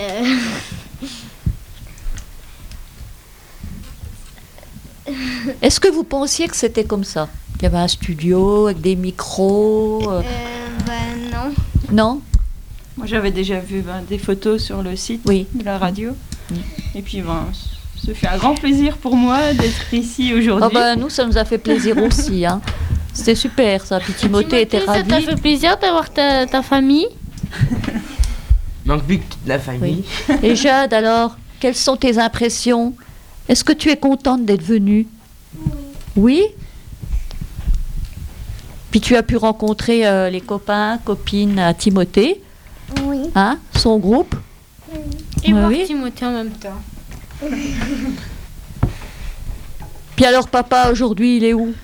Est-ce que vous pensiez que c'était comme ça? Il y avait un studio avec des micros Non. Non? Moi, j'avais déjà vu des photos sur le site de la radio. Et puis, ce fait un grand plaisir pour moi d'être ici aujourd'hui. Nous, ça nous a fait plaisir aussi. Hein. C'était super, ça. Puis Timothée était ravi. Ça t'a fait plaisir d'avoir ta famille? Manque plus que toute la famille. Oui. Et Jade, alors, quelles sont tes impressions? Est-ce que tu es contente d'être venue? Oui. Puis tu as pu rencontrer les copains, copines à Timothée. Oui. Hein, son groupe. Et voir Timothée en même temps. Puis alors papa, aujourd'hui, il est où?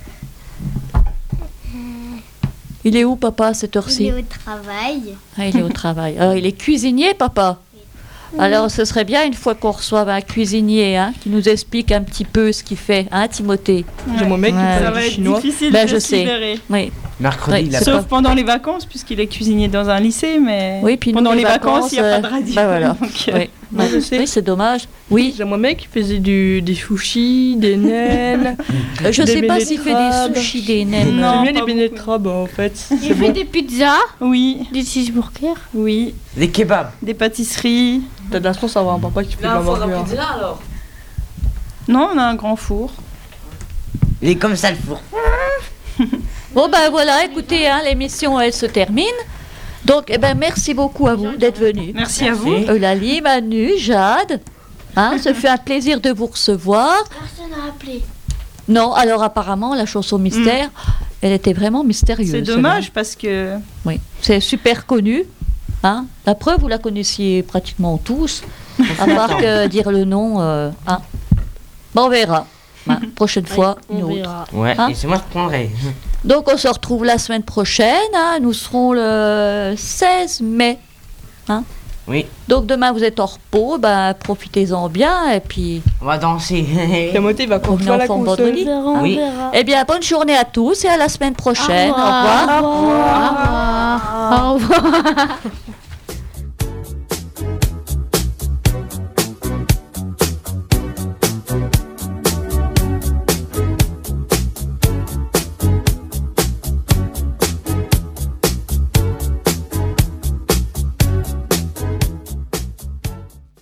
Il est où papa à cette heure-ci? Il est au travail. Ah, il est au travail. Alors, il est cuisinier, papa? Alors, ce serait bien une fois qu'on reçoive un cuisinier qui nous explique un petit peu ce qu'il fait, hein, Timothée? J'ai mon mec qui ça parle va du être chinois. difficile de je se libérer. sais. Oui. Mercredi, Sauf pendant les vacances, puisqu'il est cuisinier dans un lycée, mais puis pendant les vacances, il n'y a pas de radio. Voilà. Donc, Moi, je sais. Oui, c'est dommage. Oui. J'ai mon mec qui faisait des sushis, des nems. Je sais pas s'il fait des sushis, des nems. J'aime bien les beignets de crabe en fait. Il fait des pizzas? Oui. Des cheeseburgers? Oui. Des kebabs. Des pâtisseries. T'as de la chance d'avoir un papa qui fait de la burger. alors? Non, on a un grand four. Il est comme ça le four. Bon voilà, écoutez, l'émission elle se termine. Donc merci beaucoup à vous d'être venus. Merci à vous. Eulalie, Manu, Jade. Ça fait un plaisir de vous recevoir. Personne n'a appelé. Non, alors apparemment la chanson mystère, elle était vraiment mystérieuse. C'est dommage parce que... Oui, c'est super connu. La preuve, vous la connaissiez pratiquement tous, à part que dire le nom. On verra. Prochaine fois, une autre. Ouais, et c'est moi je prendrai. Donc on se retrouve la semaine prochaine. Nous serons le 16 mai. Oui. Donc demain vous êtes en repos, profitez-en bien et puis... On va danser. Timothée va continuer à la console. Oui. Eh bien, bonne journée à tous et à la semaine prochaine. Au revoir. Au revoir. Au revoir.